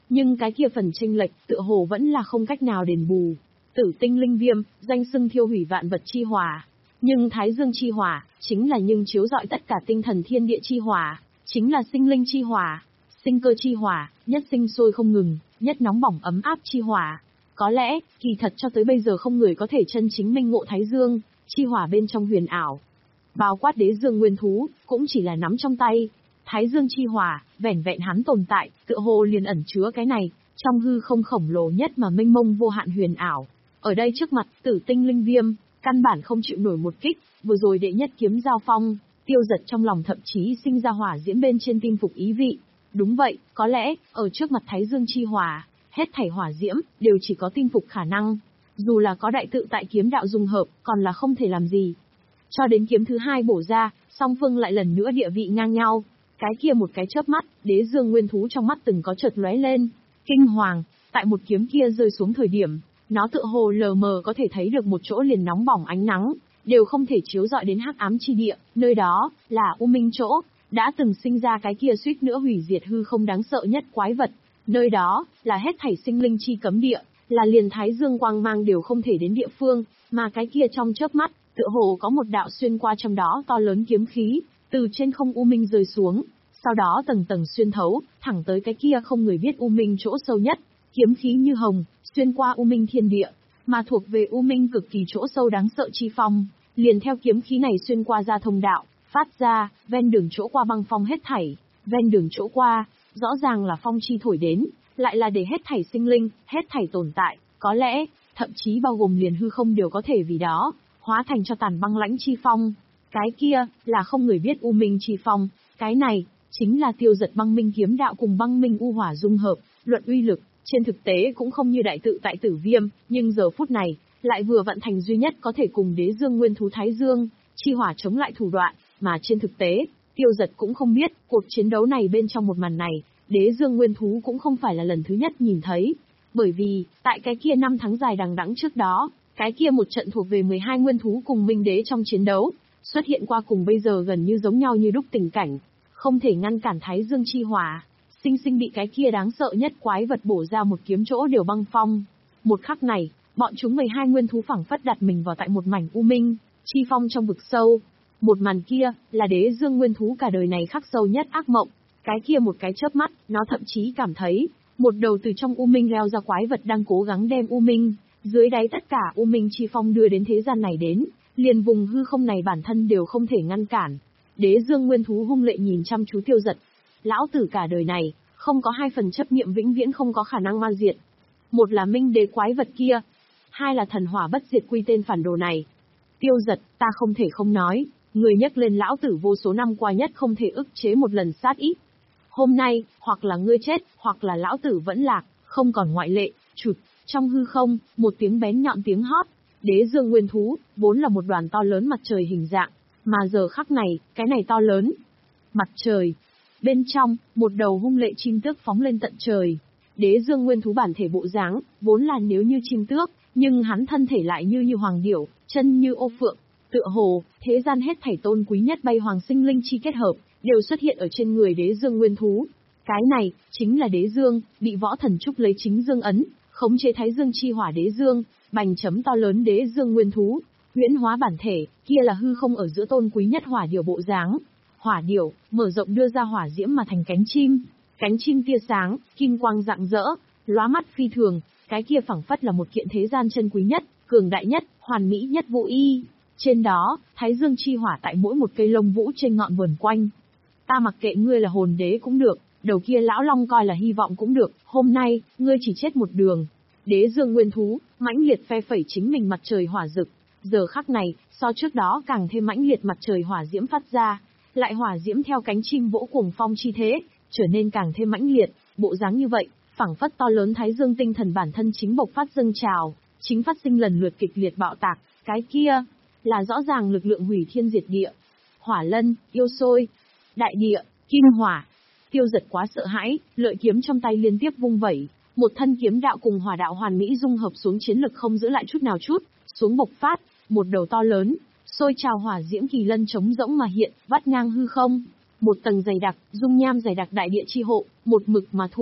Nhưng cái kia phần chênh lệch, tựa hồ vẫn là không cách nào đền bù. Tử tinh linh viêm, danh xưng thiêu hủy vạn vật chi hỏa. Nhưng Thái Dương chi hỏa, chính là nhưng chiếu rọi tất cả tinh thần thiên địa chi hỏa, chính là sinh linh chi hỏa, sinh cơ chi hỏa, nhất sinh sôi không ngừng, nhất nóng bỏng ấm áp chi hỏa. Có lẽ, kỳ thật cho tới bây giờ không người có thể chân chính minh ngộ Thái Dương chi hỏa bên trong huyền ảo. Bao quát đế dương nguyên thú, cũng chỉ là nắm trong tay. Thái Dương chi hỏa, vẻn vẹn hắn tồn tại, tựa hồ liền ẩn chứa cái này, trong hư không khổng lồ nhất mà mênh mông vô hạn huyền ảo. Ở đây trước mặt, tử tinh linh viêm, căn bản không chịu nổi một kích, vừa rồi đệ nhất kiếm giao phong, Tiêu Giật trong lòng thậm chí sinh ra hỏa diễm bên trên tim phục ý vị. Đúng vậy, có lẽ, ở trước mặt Thái Dương chi hỏa, hết thảy hỏa diễm, đều chỉ có tin phục khả năng. Dù là có đại tự tại kiếm đạo dung hợp, còn là không thể làm gì. Cho đến kiếm thứ hai bổ ra, song phương lại lần nữa địa vị ngang nhau. Cái kia một cái chớp mắt, đế dương nguyên thú trong mắt từng có chợt lóe lên. Kinh hoàng, tại một kiếm kia rơi xuống thời điểm, nó tựa hồ lờ mờ có thể thấy được một chỗ liền nóng bỏng ánh nắng, đều không thể chiếu rọi đến hắc ám chi địa, nơi đó, là U Minh chỗ, đã từng sinh ra cái kia suýt nữa hủy diệt hư không đáng sợ nhất quái vật. Nơi đó, là hết thảy sinh linh chi cấm địa, là liền Thái Dương quang mang đều không thể đến địa phương, mà cái kia trong chớp mắt, tựa hồ có một đạo xuyên qua trong đó to lớn kiếm khí, từ trên không U Minh rơi xuống, sau đó tầng tầng xuyên thấu, thẳng tới cái kia không người biết U Minh chỗ sâu nhất, kiếm khí như hồng, xuyên qua U Minh thiên địa, mà thuộc về U Minh cực kỳ chỗ sâu đáng sợ chi phong, liền theo kiếm khí này xuyên qua ra thông đạo, phát ra, ven đường chỗ qua băng phong hết thảy, ven đường chỗ qua, rõ ràng là phong chi thổi đến, lại là để hết thảy sinh linh, hết thảy tồn tại, có lẽ, thậm chí bao gồm liền hư không đều có thể vì đó, hóa thành cho tàn băng lãnh chi phong. Cái kia, là không người biết U Minh chi phong, cái này, chính là Tiêu Giật băng minh kiếm đạo cùng băng minh u hỏa dung hợp, luận uy lực, trên thực tế cũng không như đại tự tại tử viêm, nhưng giờ phút này, lại vừa vận thành duy nhất có thể cùng đế dương nguyên thú Thái Dương, chi hỏa chống lại thủ đoạn, mà trên thực tế, Tiêu Giật cũng không biết, cuộc chiến đấu này bên trong một màn này, đế dương nguyên thú cũng không phải là lần thứ nhất nhìn thấy. Bởi vì, tại cái kia năm tháng dài đằng đẵng trước đó, cái kia một trận thuộc về mười hai nguyên thú cùng minh đế trong chiến đấu, xuất hiện qua cùng bây giờ gần như giống nhau như đúc tình cảnh, không thể ngăn cản Thái Dương chi hỏa, sinh sinh bị cái kia đáng sợ nhất quái vật bổ ra một kiếm chỗ đều băng phong. Một khắc này, bọn chúng mười hai nguyên thú phẳng phất đặt mình vào tại một mảnh u minh, chi phong trong vực sâu. Một màn kia, là đế dương nguyên thú cả đời này khắc sâu nhất ác mộng. Cái kia một cái chớp mắt, nó thậm chí cảm thấy, một đầu từ trong u minh leo ra quái vật đang cố gắng đem u minh, dưới đáy tất cả u minh chi phong đưa đến thế gian này đến, liền vùng hư không này bản thân đều không thể ngăn cản. Đế dương nguyên thú hung lệ nhìn chăm chú Tiêu Giật. Lão tử cả đời này, không có hai phần chấp niệm vĩnh viễn không có khả năng ma diệt. Một là minh đế quái vật kia, hai là thần hỏa bất diệt quy tên phản đồ này. Tiêu Giật, ta không thể không nói, người nhắc lên lão tử vô số năm qua nhất không thể ức chế một lần sát ý. Hôm nay, hoặc là ngươi chết, hoặc là lão tử vẫn lạc, không còn ngoại lệ. Chụt, trong hư không, một tiếng bén nhọn tiếng hót. Đế dương nguyên thú, vốn là một đoàn to lớn mặt trời hình dạng, mà giờ khắc này, cái này to lớn. Mặt trời. Bên trong, một đầu hung lệ chim tước phóng lên tận trời. Đế dương nguyên thú bản thể bộ dáng, vốn là nếu như chim tước, nhưng hắn thân thể lại như như hoàng điểu, chân như ô phượng. Tựa hồ, thế gian hết thảy tôn quý nhất bay hoàng sinh linh chi kết hợp, đều xuất hiện ở trên người đế dương nguyên thú. Cái này, chính là đế dương, bị võ thần trúc lấy chính dương ấn, khống chế thái dương chi hỏa đế dương, bành chấm to lớn đế dương nguyên thú, huyễn hóa bản thể, kia là hư không ở giữa tôn quý nhất hỏa điểu bộ dáng. Hỏa điểu, mở rộng đưa ra hỏa diễm mà thành cánh chim, cánh chim tia sáng, kim quang rạng rỡ, lóa mắt phi thường, cái kia phảng phất là một kiện thế gian chân quý nhất, cường đại nhất, hoàn mỹ nhất vũ y. Trên đó, thái dương chi hỏa tại mỗi một cây lông vũ trên ngọn vườn quanh. Ta mặc kệ ngươi là hồn đế cũng được, đầu kia lão long coi là hy vọng cũng được, hôm nay, ngươi chỉ chết một đường. Đế dương nguyên thú, mãnh liệt phe phẩy chính mình mặt trời hỏa rực, giờ khắc này, so trước đó càng thêm mãnh liệt mặt trời hỏa diễm phát ra, lại hỏa diễm theo cánh chim vỗ cuồng phong chi thế, trở nên càng thêm mãnh liệt, bộ dáng như vậy, phảng phất to lớn thái dương tinh thần bản thân chính bộc phát dâng trào, chính phát sinh lần lượt kịch liệt bạo tạc, cái kia là rõ ràng lực lượng hủy thiên diệt địa. Hỏa lân, yêu sôi, đại địa, kim hỏa. Tiêu Giật quá sợ hãi, lợi kiếm trong tay liên tiếp vung vẩy, một thân kiếm đạo cùng hỏa đạo hoàn mỹ dung hợp xuống chiến lực không giữ lại chút nào chút, xuống bộc phát, một đầu to lớn, sôi trào hỏa diễm kỳ lân trống rỗng mà hiện, vắt ngang hư không, một tầng dày đặc, dung nham dày đặc đại địa chi hộ, một mực mà thủ.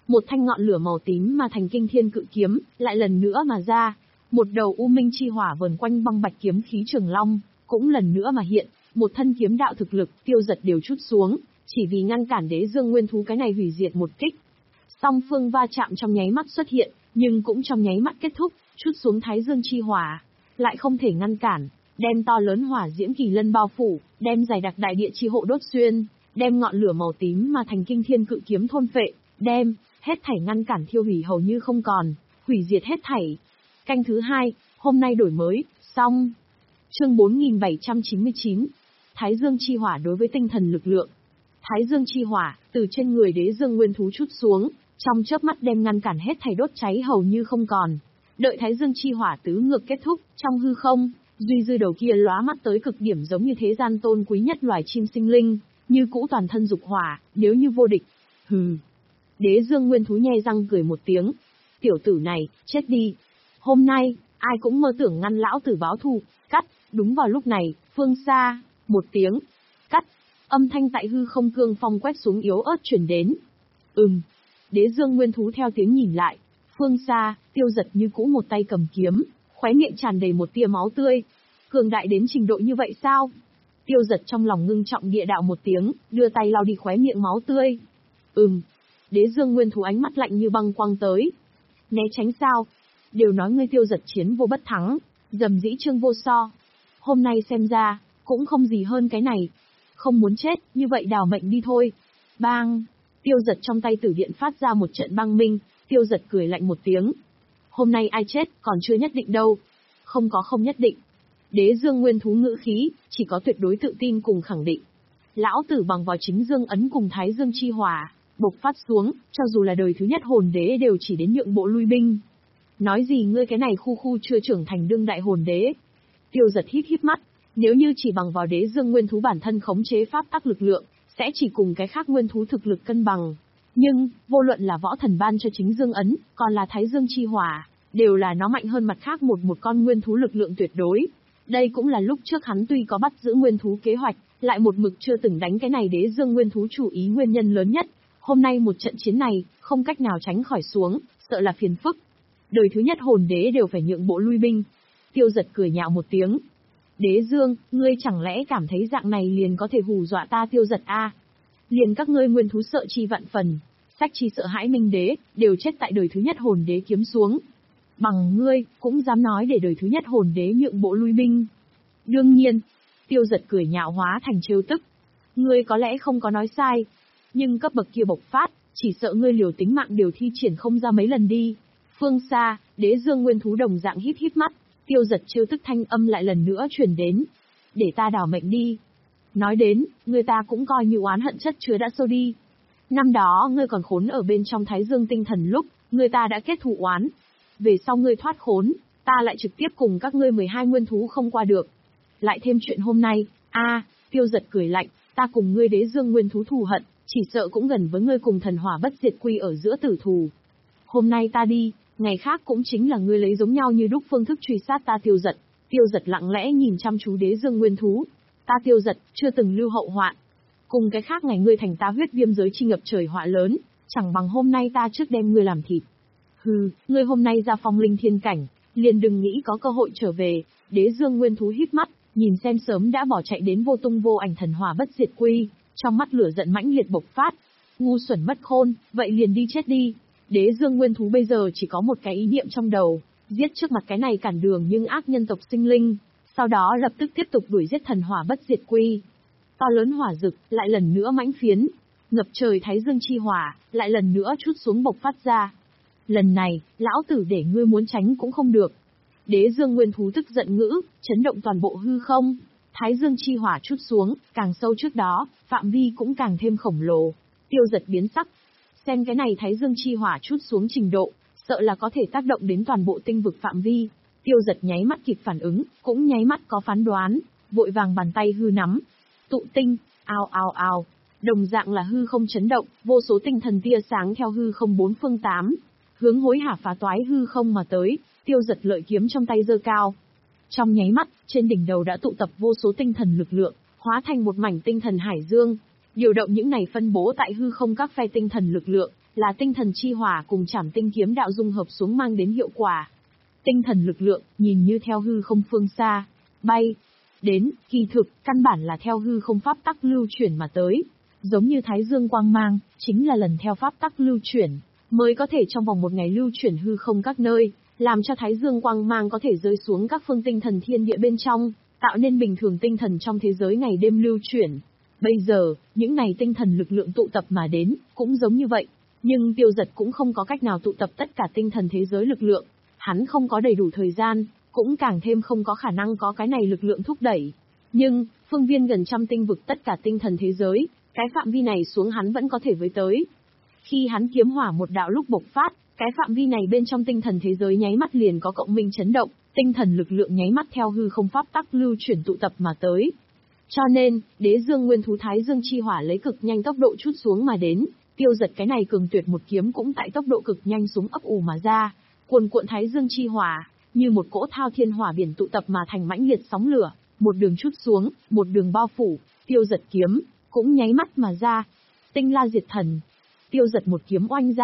Một thanh ngọn lửa màu tím mà thành kinh thiên cự kiếm, lại lần nữa mà ra. Một đầu u minh chi hỏa vờn quanh băng bạch kiếm khí trường long, cũng lần nữa mà hiện. Một thân kiếm đạo thực lực, Tiêu Dật đều trút xuống, chỉ vì ngăn cản Đế Dương Nguyên Thú cái này hủy diệt một kích. Song phương va chạm trong nháy mắt xuất hiện, nhưng cũng trong nháy mắt kết thúc, trút xuống Thái Dương chi hỏa, lại không thể ngăn cản, đem to lớn hỏa diễm kỳ lân bao phủ, đem dày đặc đại địa chi hộ đốt xuyên, đem ngọn lửa màu tím mà thành kinh thiên cự kiếm thôn phệ, đem hết thảy ngăn cản thiêu hủy hầu như không còn, hủy diệt hết thảy. Canh thứ hai, hôm nay đổi mới, xong. Chương bốn nghìn bảy trăm chín mươi chín. Thái Dương chi hỏa đối với tinh thần lực lượng. Thái Dương chi hỏa từ trên người Đế Dương Nguyên Thú trút xuống, trong chớp mắt đem ngăn cản hết thảy đốt cháy hầu như không còn. Đợi Thái Dương chi hỏa tứ ngược kết thúc, trong hư không, duy dư đầu kia lóa mắt tới cực điểm giống như thế gian tôn quý nhất loài chim sinh linh, như cũ toàn thân dục hỏa, nếu như vô địch. Hừ. Đế Dương Nguyên Thú nhe răng cười một tiếng. Tiểu tử này, chết đi. Hôm nay, ai cũng mơ tưởng ngăn lão tử báo thù. Cắt. Đúng vào lúc này, phương xa, một tiếng. Cắt. Âm thanh tại hư không cương phong quét xuống yếu ớt truyền đến. Ừm. Đế Dương Nguyên Thú theo tiếng nhìn lại. Phương xa, Tiêu Dật như cũ một tay cầm kiếm, khóe miệng tràn đầy một tia máu tươi. Cường đại đến trình độ như vậy sao? Tiêu Dật trong lòng ngưng trọng địa đạo một tiếng, đưa tay lau đi khóe miệng máu tươi. Ừm. Đế Dương Nguyên Thú ánh mắt lạnh như băng quang tới. Né tránh sao? Đều nói ngươi Tiêu Dật chiến vô bất thắng, dầm dĩ trương vô so. Hôm nay xem ra, cũng không gì hơn cái này. Không muốn chết, như vậy đào mệnh đi thôi. Bang! Tiêu Dật trong tay tử điện phát ra một trận băng minh, Tiêu Dật cười lạnh một tiếng. Hôm nay ai chết, còn chưa nhất định đâu. Không có không nhất định. Đế Dương Nguyên Thú ngữ khí, chỉ có tuyệt đối tự tin cùng khẳng định. Lão tử bằng vào chính Dương ấn cùng Thái Dương chi hỏa, bộc phát xuống, cho dù là đời thứ nhất hồn đế đều chỉ đến nhượng bộ lui binh. Nói gì ngươi cái này khu khu chưa trưởng thành đương đại hồn đế. Tiêu Dật híp híp mắt, nếu như chỉ bằng vào Đế Dương Nguyên Thú bản thân khống chế pháp tắc lực lượng, sẽ chỉ cùng cái khác nguyên thú thực lực cân bằng. Nhưng, vô luận là võ thần ban cho chính Dương ấn, còn là Thái Dương chi hỏa, đều là nó mạnh hơn mặt khác một một con nguyên thú lực lượng tuyệt đối. Đây cũng là lúc trước hắn tuy có bắt giữ nguyên thú kế hoạch, lại một mực chưa từng đánh cái này Đế Dương Nguyên Thú chủ ý nguyên nhân lớn nhất. Hôm nay một trận chiến này, không cách nào tránh khỏi xuống, sợ là phiền phức. Đời thứ nhất hồn đế đều phải nhượng bộ lui binh. Tiêu Dật cười nhạo một tiếng. Đế Dương, ngươi chẳng lẽ cảm thấy dạng này liền có thể hù dọa ta Tiêu Dật a? À? Liền các ngươi nguyên thú sợ chi vạn phần, sách chi sợ hãi minh đế, đều chết tại đời thứ nhất hồn đế kiếm xuống. Bằng ngươi, cũng dám nói để đời thứ nhất hồn đế nhượng bộ lui binh. Đương nhiên, Tiêu Dật cười nhạo hóa thành trêu tức. Ngươi có lẽ không có nói sai, nhưng cấp bậc kia bộc phát, chỉ sợ ngươi liều tính mạng đều thi triển không ra mấy lần đi. Phương xa, Đế Dương Nguyên Thú đồng dạng híp híp mắt, Tiêu Dật trêu tức thanh âm lại lần nữa truyền đến. Để ta đảo mệnh đi. Nói đến, người ta cũng coi như oán hận chất chứa đã sâu đi. Năm đó ngươi còn khốn ở bên trong Thái Dương tinh thần lúc, người ta đã kết thù oán. Về sau ngươi thoát khốn, ta lại trực tiếp cùng các ngươi mười hai nguyên thú không qua được. Lại thêm chuyện hôm nay, a, à, Tiêu Dật cười lạnh, ta cùng ngươi Đế Dương Nguyên Thú thù hận, chỉ sợ cũng gần với ngươi cùng thần hỏa bất diệt quy ở giữa tử thù. Hôm nay ta đi, ngày khác cũng chính là ngươi lấy giống nhau như đúc phương thức truy sát ta Tiêu Dật. Tiêu Dật lặng lẽ nhìn chăm chú Đế Dương Nguyên Thú. Ta Tiêu Dật, chưa từng lưu hậu hoạn. Cùng cái khác ngày ngươi thành ta huyết viêm giới chi ngập trời họa lớn, chẳng bằng hôm nay ta trước đem ngươi làm thịt. Hừ, ngươi hôm nay ra phong linh thiên cảnh, liền đừng nghĩ có cơ hội trở về. Đế Dương Nguyên Thú híp mắt, nhìn xem sớm đã bỏ chạy đến vô tung vô ảnh thần hỏa bất diệt quy, trong mắt lửa giận mãnh liệt bộc phát. Ngu xuẩn mất khôn, vậy liền đi chết đi. Đế Dương Nguyên Thú bây giờ chỉ có một cái ý niệm trong đầu, giết trước mặt cái này cản đường nhưng ác nhân tộc sinh linh, sau đó lập tức tiếp tục đuổi giết thần hỏa bất diệt quy. To lớn hỏa rực, lại lần nữa mãnh phiến, ngập trời Thái Dương chi hỏa, lại lần nữa trút xuống bộc phát ra. Lần này, lão tử để ngươi muốn tránh cũng không được. Đế Dương Nguyên Thú tức giận ngữ, chấn động toàn bộ hư không. Thái Dương chi hỏa trút xuống, càng sâu trước đó, phạm vi cũng càng thêm khổng lồ. Tiêu Dật biến sắc. Xem cái này Thái Dương chi hỏa trút xuống trình độ, sợ là có thể tác động đến toàn bộ tinh vực phạm vi. Tiêu Dật nháy mắt kịp phản ứng, cũng nháy mắt có phán đoán, vội vàng bàn tay hư nắm. Tụ tinh, ao ao ao. Đồng dạng là hư không chấn động, vô số tinh thần tia sáng theo hư không bốn phương tám, hướng hối hả phá toái hư không mà tới. Tiêu Dật lợi kiếm trong tay giơ cao. Trong nháy mắt, trên đỉnh đầu đã tụ tập vô số tinh thần lực lượng, hóa thành một mảnh tinh thần hải dương. Điều động những này phân bố tại hư không các phe tinh thần lực lượng, là tinh thần chi hỏa cùng Trảm Tinh kiếm đạo dung hợp xuống mang đến hiệu quả. Tinh thần lực lượng, nhìn như theo hư không phương xa, bay đến, kỳ thực, căn bản là theo hư không pháp tắc lưu chuyển mà tới. Giống như Thái Dương quang mang, chính là lần theo pháp tắc lưu chuyển, mới có thể trong vòng một ngày lưu chuyển hư không các nơi, làm cho Thái Dương quang mang có thể rơi xuống các phương tinh thần thiên địa bên trong, tạo nên bình thường tinh thần trong thế giới ngày đêm lưu chuyển. Bây giờ, những này tinh thần lực lượng tụ tập mà đến, cũng giống như vậy. Nhưng Tiêu Dật cũng không có cách nào tụ tập tất cả tinh thần thế giới lực lượng. Hắn không có đầy đủ thời gian, cũng càng thêm không có khả năng có cái này lực lượng thúc đẩy. Nhưng, phương viên gần trăm tinh vực tất cả tinh thần thế giới, cái phạm vi này xuống hắn vẫn có thể với tới. Khi hắn kiếm hỏa một đạo lúc bộc phát, cái phạm vi này bên trong tinh thần thế giới nháy mắt liền có cộng minh chấn động, tinh thần lực lượng nháy mắt theo hư không pháp tắc lưu chuyển tụ tập mà tới. Cho nên, Đế Dương Nguyên Thú Thái Dương chi hỏa lấy cực nhanh tốc độ chút xuống mà đến, Tiêu Dật cái này cường tuyệt một kiếm cũng tại tốc độ cực nhanh súng ấp ủ mà ra, cuồn cuộn Thái Dương chi hỏa, như một cỗ thao thiên hỏa biển tụ tập mà thành mãnh liệt sóng lửa, một đường chút xuống, một đường bao phủ, Tiêu Dật kiếm cũng nháy mắt mà ra. Tinh La Diệt Thần, Tiêu Dật một kiếm oanh ra.